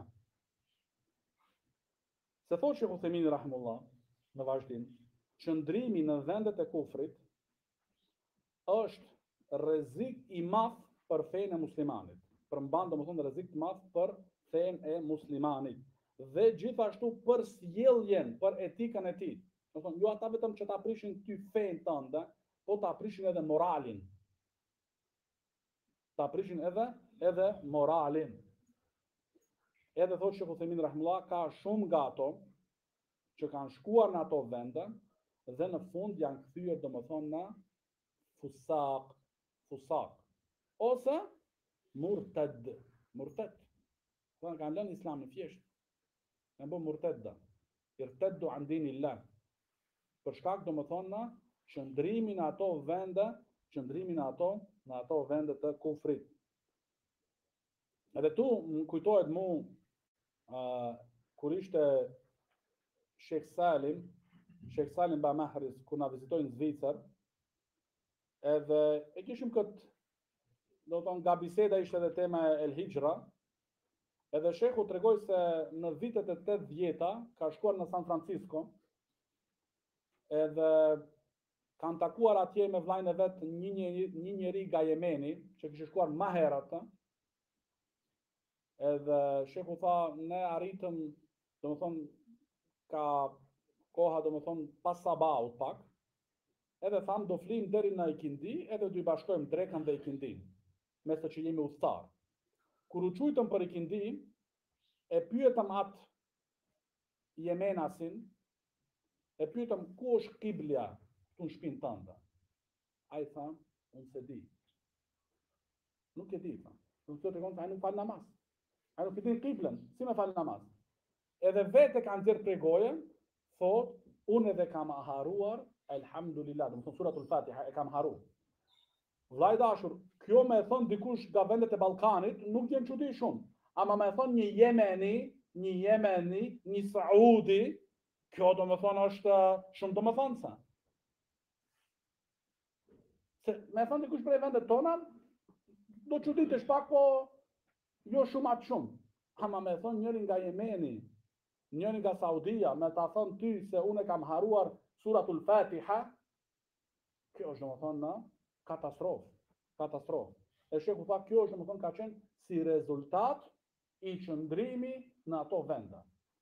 Se thotë Sheh Uthaymin rahimullah në vazhdim, qëndrimi në vendet e kufrit është rrezik i madh për fenë e muslimanit. Përmban domethënë rrezik të madh për fenë e muslimanit dhe gjithashtu për sjelljen, për etikën e tij. Domethënë jo ata vetëm që ta prishin ty fenë tënde, po ta prishin edhe moralin. Ta prishin edhe moralin. Edhe thotë Sheh Uthaymin rahimullah, ka shumë nga ato që kanë shkuar në ato vende dhe në fund janë kthyer domethënë në fusak ose murtad. Kanë lënë islamin thjesht. Kanë bërë murtadda. Irtaddu an dinillah. Për shkak domethënë qëndrimi në ato vende të kufrit. Edhe tu më kujtohet mu kur ishte Sheikh Salim Ba Mahris, kur na vizitojnë në Zvicër, Edhe e kishim këtë, do të thonë nga biseda ishte edhe tema e El Hijra, edhe shehu tregoi se në vitet e 80-ta ka shkuar në San Francisco, edhe kanë takuar atje me vllajën e vet një njeri nga Jemeni, që kishte shkuar më herët. Edhe shehu tha, ne arritëm, domethënë ka koha domethënë pas sabaut pak, edhe thamë do flim deri në Ikindi, edhe do i bashkojmë drekën dhe Ikindin, mes të që jemi udhëtar. Kur u çujtëm për Ikindi, e pyetëm atë Jemenasin, e pyetëm ku është kiblja këtu në shtëpinë tënde. Ai tha, unë se di. Nuk e di, tha. Nuk të tregon se ai nuk fal namaz. Ai nuk e din kiblën, si me fal namaz. Edhe vetë kanë nxjerr prej goje, thot, unë edhe kam haruar, elhamdulillah, do të thonë suratul Fatiha e kam haruar. Vllai dashur, kjo më e thon dikush nga vendet e Ballkanit, nuk jam çudi shumë, ama më e thon një Jemeni, një Saudi, kjo do më thonë është shumë do më thonë sa. Se me thonë dikush prej vendet tona, do çuditesh pak, po jo shumë atë shumë. Ama me thonë njëri nga Jemeni, njëri nga Saudia, me ta thonë ty se unë kam haruar suratul Fatiha, kjo është do më thonë në katastrofë. E sheku tha, kjo është do më thonë ka qenë si rezultat i qëndrimi në ato vende.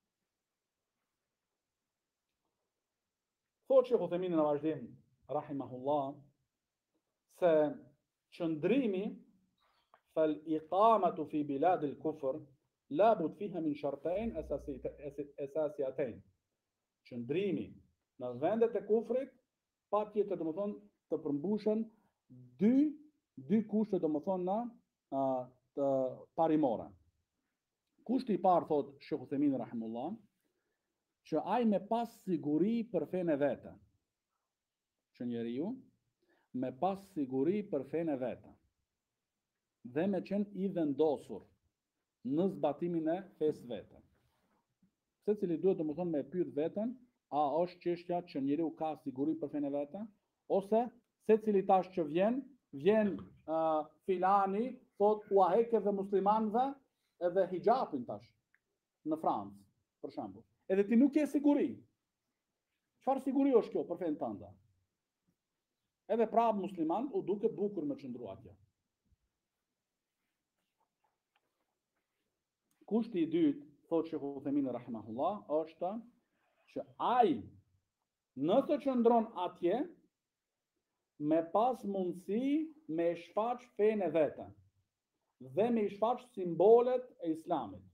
Thot Sheikh Uthaymin në vazhdim, rahimahullah, se qëndrimi fal iqamatu fi bilad al-kufr la bud fiha min shartain asasiyatain. Qëndrimi në vendet e kufrit patjetër do të thonë të përmbushen dy kushte do të thonë të parimore. Kushti i parë, thot Sheikh Uthaymin rahimullah, që ai me pas siguri për fenë e vete. Që njeriu me pas siguri për fenë e vete. Dhe me qenë i vendosur në zbatimin e fesë vete. Secili duhet do të thonë me pyet veten, a është çështja që njeriu ka siguri për fenë e vete, ose secili tash që vjen filani, thot u aheke dhe muslimanëve edhe hijabin tash në Francë, për shembull. Edhe ti nuk ke siguri. Çfarë siguri është kjo për fenë tënde? Edhe prapë musliman u duket bukur me qëndru atje. Kushti i dytë, thot Sheikh Uthaymin rahimahullah, është që ai nëse qëndron atje me pas mundësi me shfaq fenë e vete dhe me shfaq simbolet e Islamit.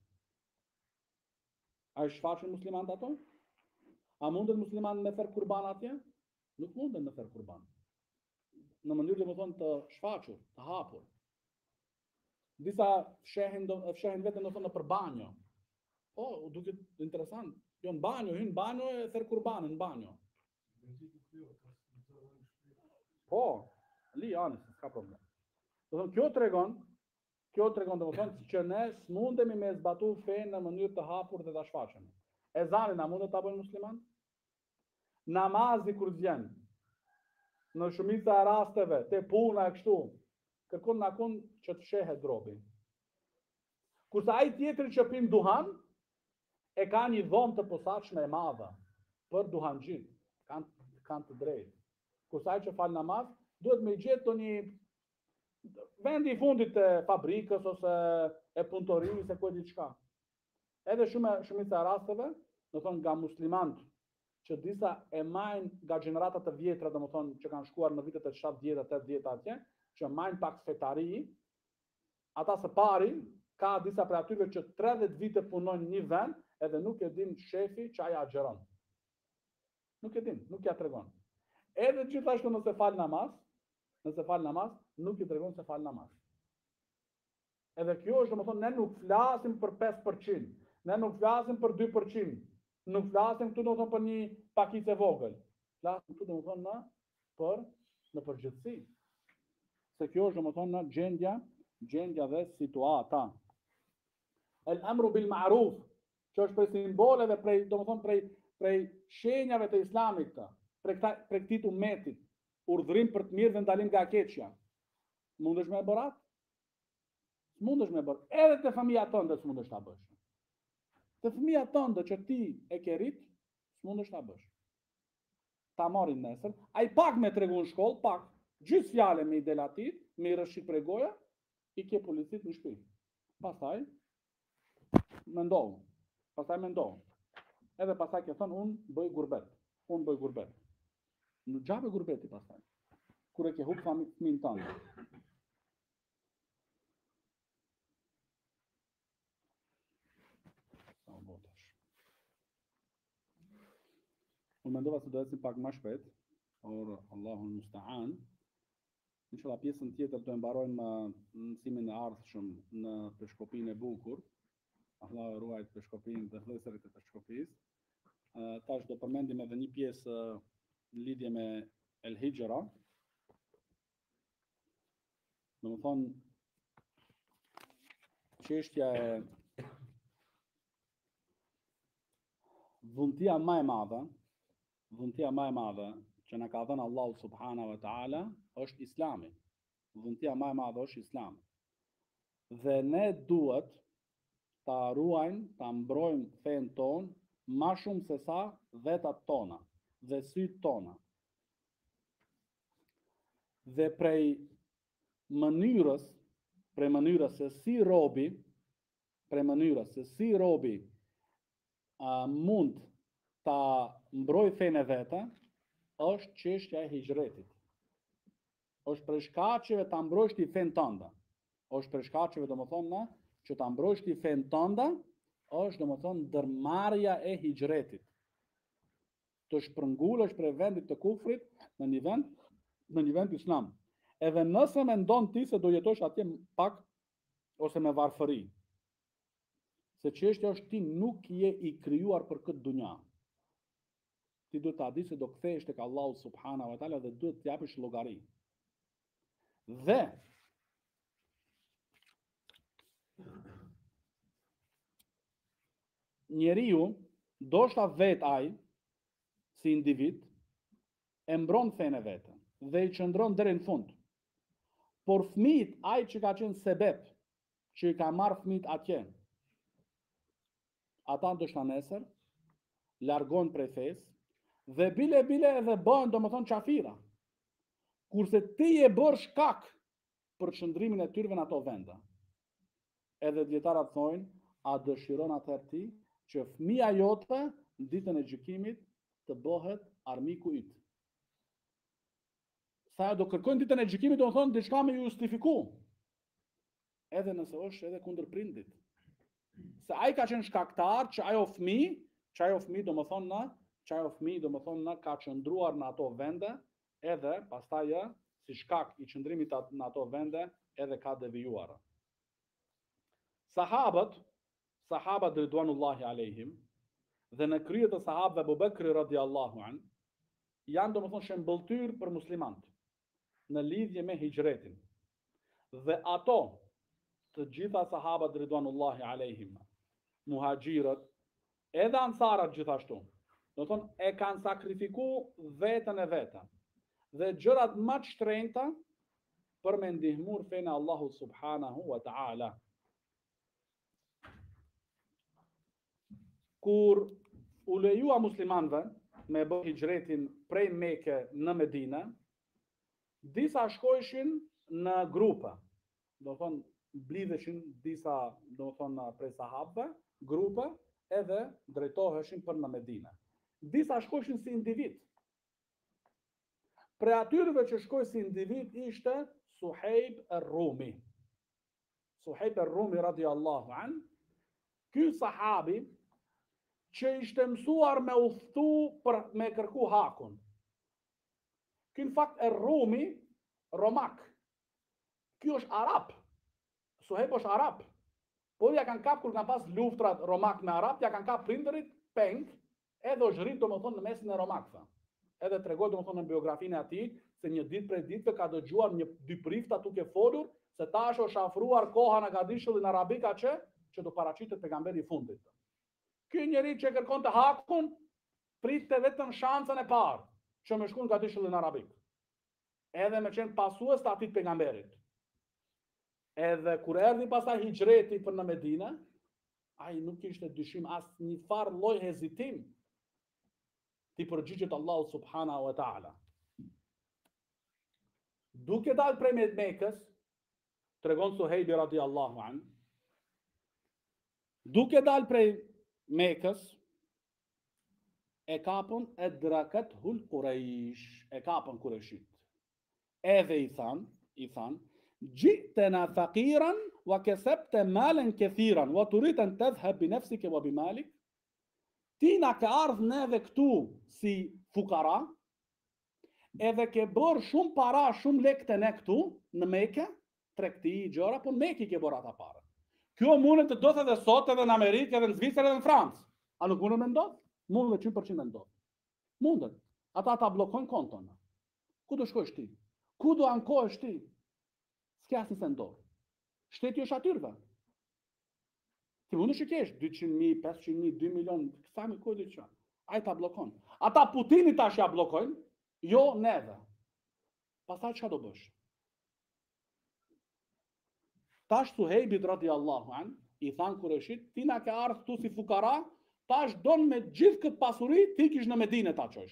A shfaqen muslimanët ato? A mundet muslimanët me fer kurban atje? Nuk munden me fer kurban. Në mënyrë dhe më thonë të shfaqur, të hapur. Disa fshehin vetëm në thonë në për banjo. Po, duket interesant. Jo në banjo, hynë banjo e fer kurbanin në banjo. Po, li anës, s'ka problem. Do thonë, kjo tregon do më thonë që ne s'mundemi me zbatu fenë në mënyrë të hapur dhe të shfaqen. Ezanin, a mundet të bëjnë musliman? Namazi kur vjen, në shumica e rasteve, te puna e kështu, kërkon nakon që të shehet drobi. Kurse ai tjetri që pin duhan, e ka një dhomë të posaçme e madhe për duhanxhit, kanë të drejtë. Kurse ai që fal namaz, duhet me gjetë një vendi i fundit të fabrikës ose e punëtorisë se ku e diçka. Edhe shumica e rasteve, do thonë nga muslimanët që disa e majnë nga gjeneratat të vjetra, do më thonë që kanë shkuar në vitet e 70, 80 atje, që majnë pak fetari, ata së pari, ka disa për atyre që 30 vite punojnë një vend, edhe nuk e din shefi që aja agjeron. Nuk e din, nuk ja tregon. Edhe gjithashtu nëse fal namaz, nuk i tregon se fal namaz. Edhe kjo është, do më thonë, ne nuk flasim për 5%, ne nuk flasim për 2%, nuk flasim këtu do të thonë për një pakicë e vogël. Flasim këtu do të thonë në përgjithësi. Se kjo është do të thonë në gjendja dhe situata. El amru bil ma'ruf, që është prej simboleve, do të thonë prej shenjave të Islamit, prej këtij ummetit. urdhërim për të mirë dhe ndalim nga keqja. Mundesh me e bërat? Mundesh me bërë. Edhe të fëmija tënde s'mundesh ta bësh. Të fëmija tënde që ti e ke rit, s'mundesh ta bësh. Ta marrin nesër, ai pak me tregu në shkollë, pak, gjysë fjale me i delatit, me i rëshqit prej goja, i ke policit në shtëpi. Pastaj, mendohën. Edhe pastaj ke thënë, unë bëj gurbet. Në gjabe gurbeti pastaj. Kur e ke hub fëmin tënde. Unë mendova se do ecim pak më shpejt, por Allahu musta'an. Inshallah pjesën tjetër do e mbarojmë në mësimin e ardhshëm në peshkopinë e bukur. Allah ruajt peshkopinë dhe vëllezërit e peshkopisë. Tash do përmendim edhe një pjesë në lidhje me El Hijra. Domethënë çështja e dhuntia më e madhe që na ka dhënë Allahu subhanahu wa taala është Islami. Dhuntia më e madhe është Islami. Dhe ne duhet ta ruajmë, ta mbrojmë fenë tonë më shumë se sa vetat tona dhe sytë tona. Dhe prej mënyrës se si robi mund ta mbroj fenë e veta, është çështja e hijretit. Është për shkaqeve ta mbrojsh ti fenë tënde. Është për shkaqeve domethënë që ta mbrojsh ti fenë tënde, është domethënë ndërmarrja e hijretit. Të shpërngulesh prej vendit të kufrit në një vend islam. Edhe nëse mendon ti se do jetosh atje pak ose me varfëri. Se çështja është ti nuk je i krijuar për këtë dunja. Ti duhet ta di se do kthehesh tek Allahu subhanahu wa taala dhe duhet të japësh llogari. Dhe njeriu, ndoshta vet ai si individ e mbron fenë vetë dhe i qëndron deri në fund. Por fëmijët, ai që ka qenë sebeb që i ka marrë fëmijët atje, ata ndoshta nesër largon prej fesë dhe bile edhe bëhen domethënë qafira. Kurse ti e bër shkak për qëndrimin e tyre në ato vende. Edhe dietarët thonë, a dëshiron atëherë ti që fëmia jote në ditën e gjykimit të bëhet armiku yt? Sa do kërkojnë ditën e gjykimit, do të thonë diçka me justifiku. Edhe nëse është edhe kundër prindit. Se ai ka qenë shkaktar që ajo fëmijë domethënë ka qëndruar në ato vende, edhe pastaj si shkak i qëndrimit në ato vende edhe ka devijuar. Sahabët ridwanullahi alejhim dhe në krye të sahabëve Abu Bekri radiallahu an janë domethënë shembulltyr për muslimanët në lidhje me hijretin. Dhe ato të gjitha sahabët ridwanullahi alejhim, muhaxhirët, edhe ansarët gjithashtu, do thonë e kanë sakrifikuar veten e veta dhe gjërat më të shtrenjta për me ndihmuar fenë Allahu subhanahu wa taala. Kur u lejua muslimanëve me bë hijretin prej Mekë në Medinë, disa shkojshin në grupe, do thonë blidheshin disa, do thonë prej sahabëve, grupe, edhe drejtoheshin për në Medinë. Disa shkojshin si individ. Pre atyre që shkoj si individ ishte Suhejb ar-Rumi. Suhejb ar-Rumi radiallahu an, ky sahabi që ishte mësuar me udhëtu për me kërku hakun. Ky në fakt ar-Rumi, romak. Ky është arab. Suhejb është arab. Po ja kanë kap kur kanë pas luftrat romak me arab, ja kanë kap prindërit peng, edhe është rrit domethënë në mesin e romakëve. Edhe tregoj domethënë në biografinë e atij se një ditë prej ditëve ka dëgjuar dy prifta duke folur se tash është afruar koha në gadishullin arabik që do paraqitet pejgamberi i fundit. Ky njeri që kërkon të hakun, pritte vetëm shansën e parë që me shkon gadishullin arabik. edhe me qenë pasues të atit pejgamberit. Edhe kur erdhi pastaj hijreti për në Medinë, ai nuk kishte dyshim as një farë lloj hezitim ti përgjigjet Allahu subhanahu wa taala. Duke dalë prej Mekës, tregon Suhejbi radiallahu an, duke dalë prej Mekës, e kapën edrakat hul Quraysh, e kapën Qurayshit. Edhe i than, gjitena faqiran wa kasabta malan kathiran wa turid an tadhhab bi nafsika wa bi malik. Ti na ka ardhur neve këtu si fukara, edhe ke bërë shumë para, shumë lekë të ne këtu në Mekë, tregti i gjëra, po në Mekë ke bërë ata parë. Kjo mundet të ndodhë edhe sot, edhe në Amerikë, edhe në Zvicër, edhe në Francë. A nuk mundet me ndodhë? Mundet 100% me ndodhë. Mundet. Ata ta blokojnë konton. Ku do shkojsh ti? Ku do ankohesh ti? S'ka asnjë se ndodh. Shteti është atyrve. Ti mundesh të kesh 200.000, 500.000, 2 milion, sa më kujt diçka. Ai ta blokon. Ata Putini tash ja bllokojnë, jo neve. Pastaj çka do bësh? Tash Suhejbit radiallahu an, i than Kureshit, ti na ke ardhur këtu si fukara, tash don me gjithë këtë pasuri, ti kish në Medinë ta çosh.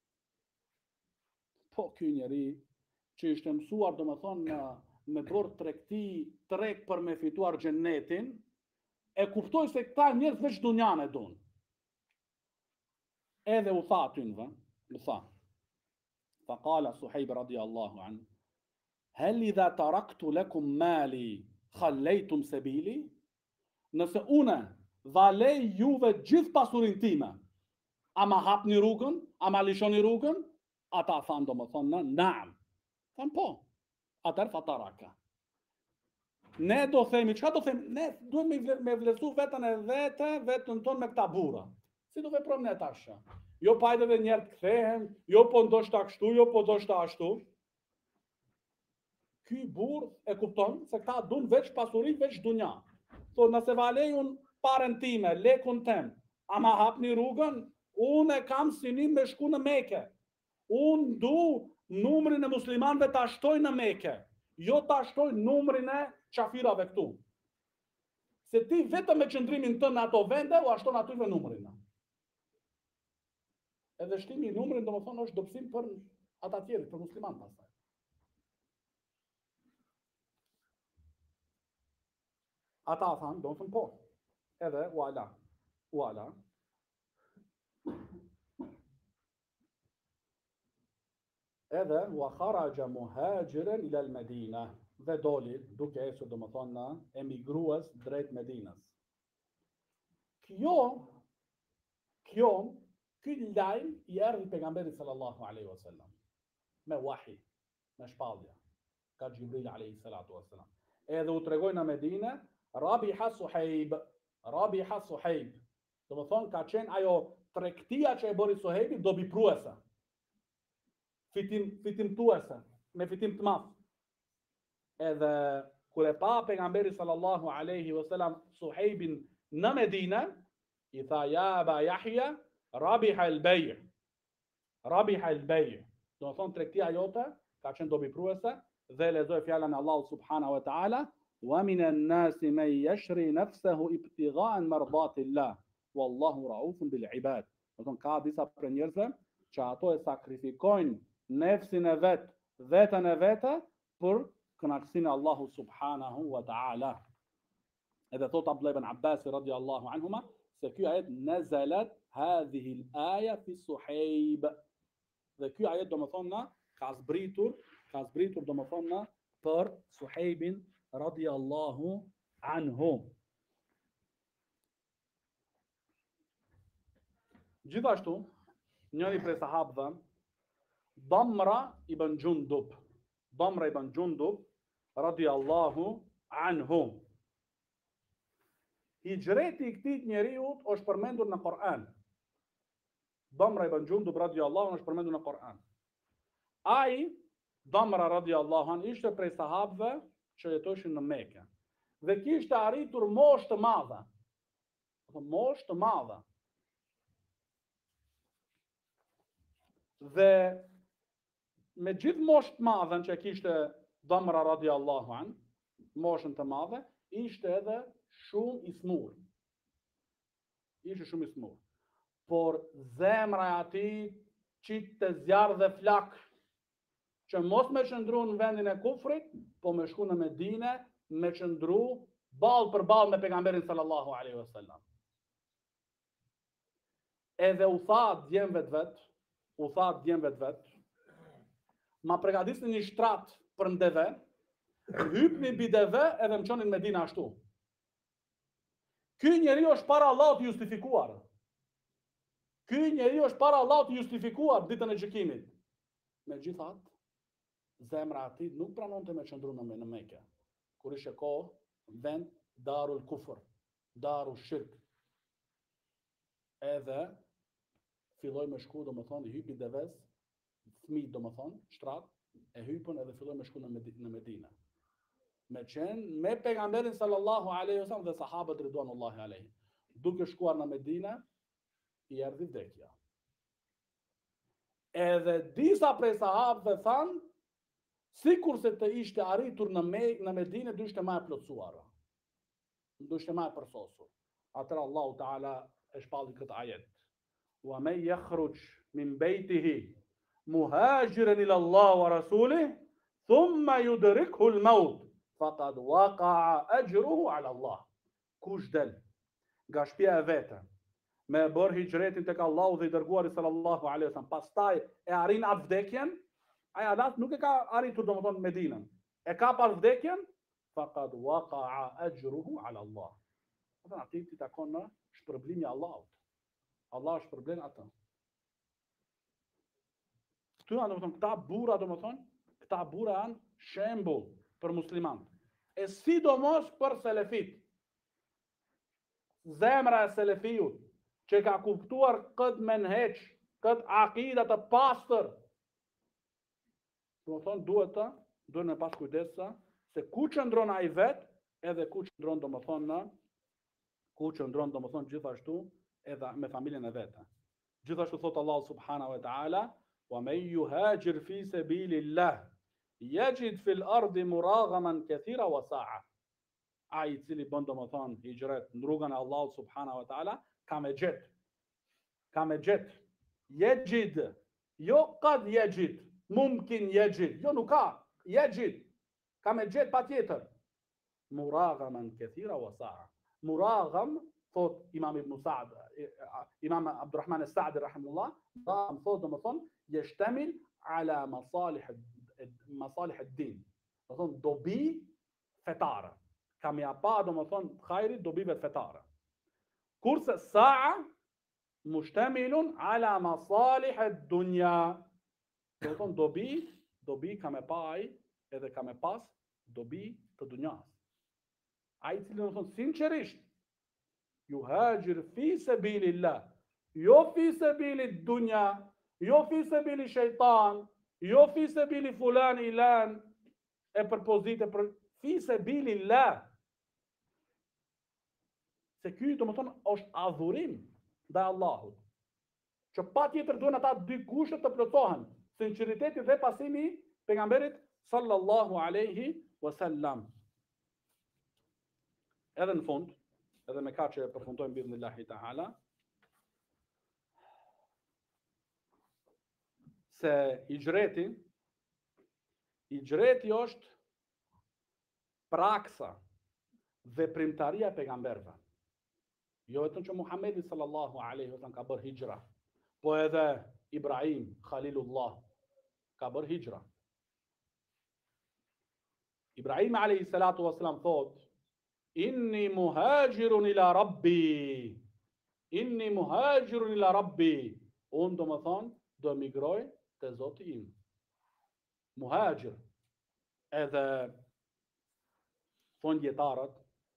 Po ky njeri që ishte mësuar domethënë me bërë tregti, treg për me fituar xhennetin, e kuptoi se këta njerëz veç dunjan e don. Edhe u tha atynve, u tha. Faqala Suhejb radiallahu an, hal idha taraktu lakum mali khallaytum sabili? Nëse une dhalej juve gjithë pasurin time, ama hapni rrugën, ama lishoni rrugën, ata thanë domethënë naam. Thanë po. Atëherë fataraka. Ne do themi, çka do themi? Ne duhet me vlerësu vetën tonë me këta burra. Si do veprojmë ne tash? Jo pa edhe njerë të kthehen, jo po ndoshta kështu, jo po ndoshta ashtu. Ky burr e kupton se këta duan veç pasuri, veç dunja. Thonë, nëse valejun parën time, lekun tem, ama hapni rrugën, unë e kam synim me shku në Mekë. Unë du numrin e muslimanëve ta shtoj në Mekë, jo ta shtoj numrin e qafirave këtu. Se ti vetëm me qëndrimin tënë në ato vende, u ashton atyve numrin. Edhe shtimi i numrin, domethënë, është dobësim për ata tjerë, për muslimanë pastaj. Ata thanë, domethënë po. Edhe uala. Edhe wa kharaja muhajiran ila al-Madina, dhe doli duke ecur domethënë emigrues drejt Medinës. Ky lajm i erdhi pejgamberit sallallahu alaihi wasallam me wahi, me shpallje, ka Xhibril alaihi salatu wasallam. Edhe u tregoi në Medinë Rabiha Suhejb. Domethënë ka qenë ajo tregtia që e bëri Suhejbi dobipruese. Fitimtuese, me fitim të madh. Edhe kur e pa pejgamberi sallallahu alaihi wasallam Suhejbin në Medinë, i tha ja Aba Yahya, Rabiha al-bay'. Domethënë tregtia jote ka qenë dobipruese dhe lexoj fjalën e Allahut subhanahu wa taala, wa minan nasi man yashri nafsahu ibtigha'an mardatillah, wallahu ra'ufun bil ibad. Domethënë ka disa për njerëzve që ato e sakrifikojnë nefsin e vet, vetën e vete për kënaqësinë e Allahut subhanahu wa taala. Edhe thot Abdullah ibn Abbas radiallahu anhuma se ky ajet nazalat hadhihi al-aya fi Suhejb. Dhe ky ajet domethënë ka zbritur domethënë për Suhejbin radiallahu anhu. Gjithashtu, njëri prej sahabëve, Damra ibn Jundub radiallahu anhu. Hijreti i këtij njeriu është përmendur në Kur'an. Damra ibn Jundub radiallahu anhu është përmendur në Kur'an. Ai, Damra radiallahu anhu, ishte prej sahabëve që jetoshin në Mekë dhe kishte arritur moshë të madhe. Dhe me gjithë moshë të madhen që kishte Dhamra radiallahu an, moshën të madhe, ishte edhe shumë i smur. Ishte shumë i smur. Por zemra e atij qitë të zjarë dhe flak, që mos me qëndru në vendin e kufrit, po me shku në Medine, me qëndru ball për ball me pejgamberin sallallahu alaihi wasallam. Edhe u tha djemve të vet, ma përgatisni një shtrat për ndeve, hypni mbi deve edhe më çonin në Medinë ashtu. Ky njeri është para Allahut i justifikuar. Ky njeri është para Allahut i justifikuar ditën e gjykimit. Megjithatë, zemra e atij nuk pranonte me qëndru në Mekë. Kur ishte kohë, vend darul kufr, darul shirk. Edhe filloi me shku, domethënë, i hypi deves, fëmijë domethënë, shtrat, e hypën edhe filloi me shku në Medinë. Me pejgamberin sallallahu alaihi wasallam dhe sahabët ridwanullahi alaihi. Duke shkuar në Medinë, i erdhi vdekja. Edhe disa prej sahabëve thanë, sikur se të ishte arritur në Medinë, do ishte më e plotësuar. Do ishte më e përsosur. Atëra Allahu Taala e shpalli këtë ajet. Wa man yakhruj min baytihi muhajiran ila Allah wa rasulih thumma yudrikhu al-maut faqad waqa'a ajruhu ala Allah. Kush del nga shtëpia e vet me bërë hijretin tek Allahu dhe i dërguari sallallahu alaihi wasallam, pastaj e arrin atë vdekjen, ai adat nuk e ka arritur domethënë Medinën. E ka pas vdekjen, faqad waqa'a ajruhu ala Allah. Atë aty ti takon në shpërblimi i Allahut. Allah shpërblen atë. Këtu janë domethënë këta burra këta burra janë shembull për muslimanët. E sidomos për selefit. Zemra e selefiut që ka kuptuar këtë menheq, këtë akida të pastër. Domethënë duhet me pas kujdes se ku qëndron ai vet, edhe ku qëndron domethënë gjithashtu edhe me familjen e vet. Gjithashtu thot Allah subhanahu wa taala, wa man yuhajir fi sabilillah yajid fil ardi muraghaman kathira wa sa'a. Ai i cili bën domethënë hijret në rrugën e Allahut subhanahu wa taala, ka me gjet. Yajid, jo qad yajid, mumkin yajid, jo nuk ka, yajid, ka me gjet patjetër. Muraghaman kathira wa sa'a. Muragham thot Imam Ibn Sa'd, Imam Abdurrahman al-Sa'di rahimahullah, thot domethënë yashtamil ala masalih ad-din. Domethënë dobi fetare. Kam ja pa domethënë khajrit dobive fetare. Kurse sa'a mushtamilun ala masalih ad-dunya. Domethënë dobi kam e pa ai edhe kam e pas dobi të dunjas. Ai cili domethënë sinqerisht yuhajir fi sabilillah, jo fi sabili dunya, jo fi sabili shejtan, jo fi sabili fulan ilan, e për pozitë për fi sabilillah. Se ky domethënë është adhurim ndaj Allahut. Që patjetër duhen ata dy kushte të plotësohen, sinqeriteti dhe pasimi i pejgamberit sallallahu alaihi wasallam. Edhe në fund, edhe me ka që përfundojmë bi'idhnillahi ta'ala, se hijreti është praksa dhe primtaria e pejgamberëve. Jo vetëm që Muhamedi sallallahu alaihi wasallam ka bërë hijra, po edhe Ibrahim Khalilullah ka bërë hijra. Ibrahim alayhi salatu wasalam thot: Inni muhajirun ila rabbi. Inni muhajirun ila rabbi. Unë do më thonë, do migroj të Zoti im. Muhajir. Edhe thonë djetarët,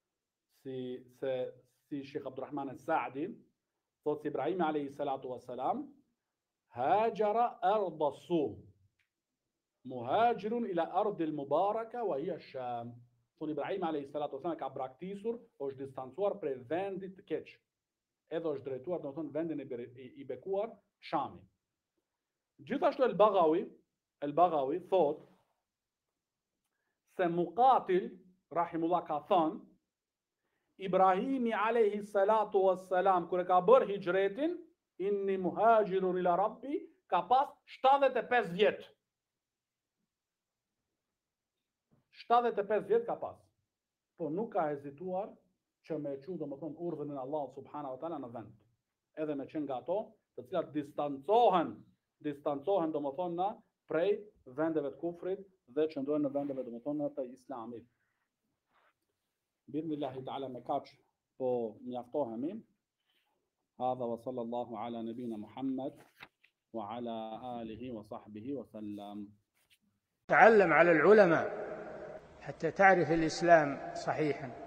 si Sheikh Abdurrahman al-Sa'di, thot si Ibrahim alayhi salatu wassalam, hajara arda Sum. Muhajirun ila ardi al-mubaraka wa hiya Sham. Thonë Ibrahim alayhi salatu wasallam ka braktisur, është distancuar prej vendit të keq. Edhe është drejtuar domethënë vendin i bekuar, Shami. Gjithashtu El-Baghawi El-Baghawi thot se Muqatil, rahimullah, ka thënë, Ibrahimi alayhi salatu wassalam, kur e ka bërë hijretin, inni muhajirun ila rabbi, ka pas 75 vjet. 75 vjet ka pas. Po nuk ka hezituar që me qu, do më thonë, urdhën e Allah subhanahu wa taala në vend. Edhe me qenë nga ato, të cilat distancohen do më thonë na prej vendeve të kufrit dhe qëndrojnë në vendeve do më thonë të islamit. Bismillahi ta'ala me kaq po mjaftohemi. Hadha wa sallallahu ala nabina Muhammad wa ala alihi wa sahbihi wa sallam. تعلم على العلماء حتى تعرف الإسلام صحيحا.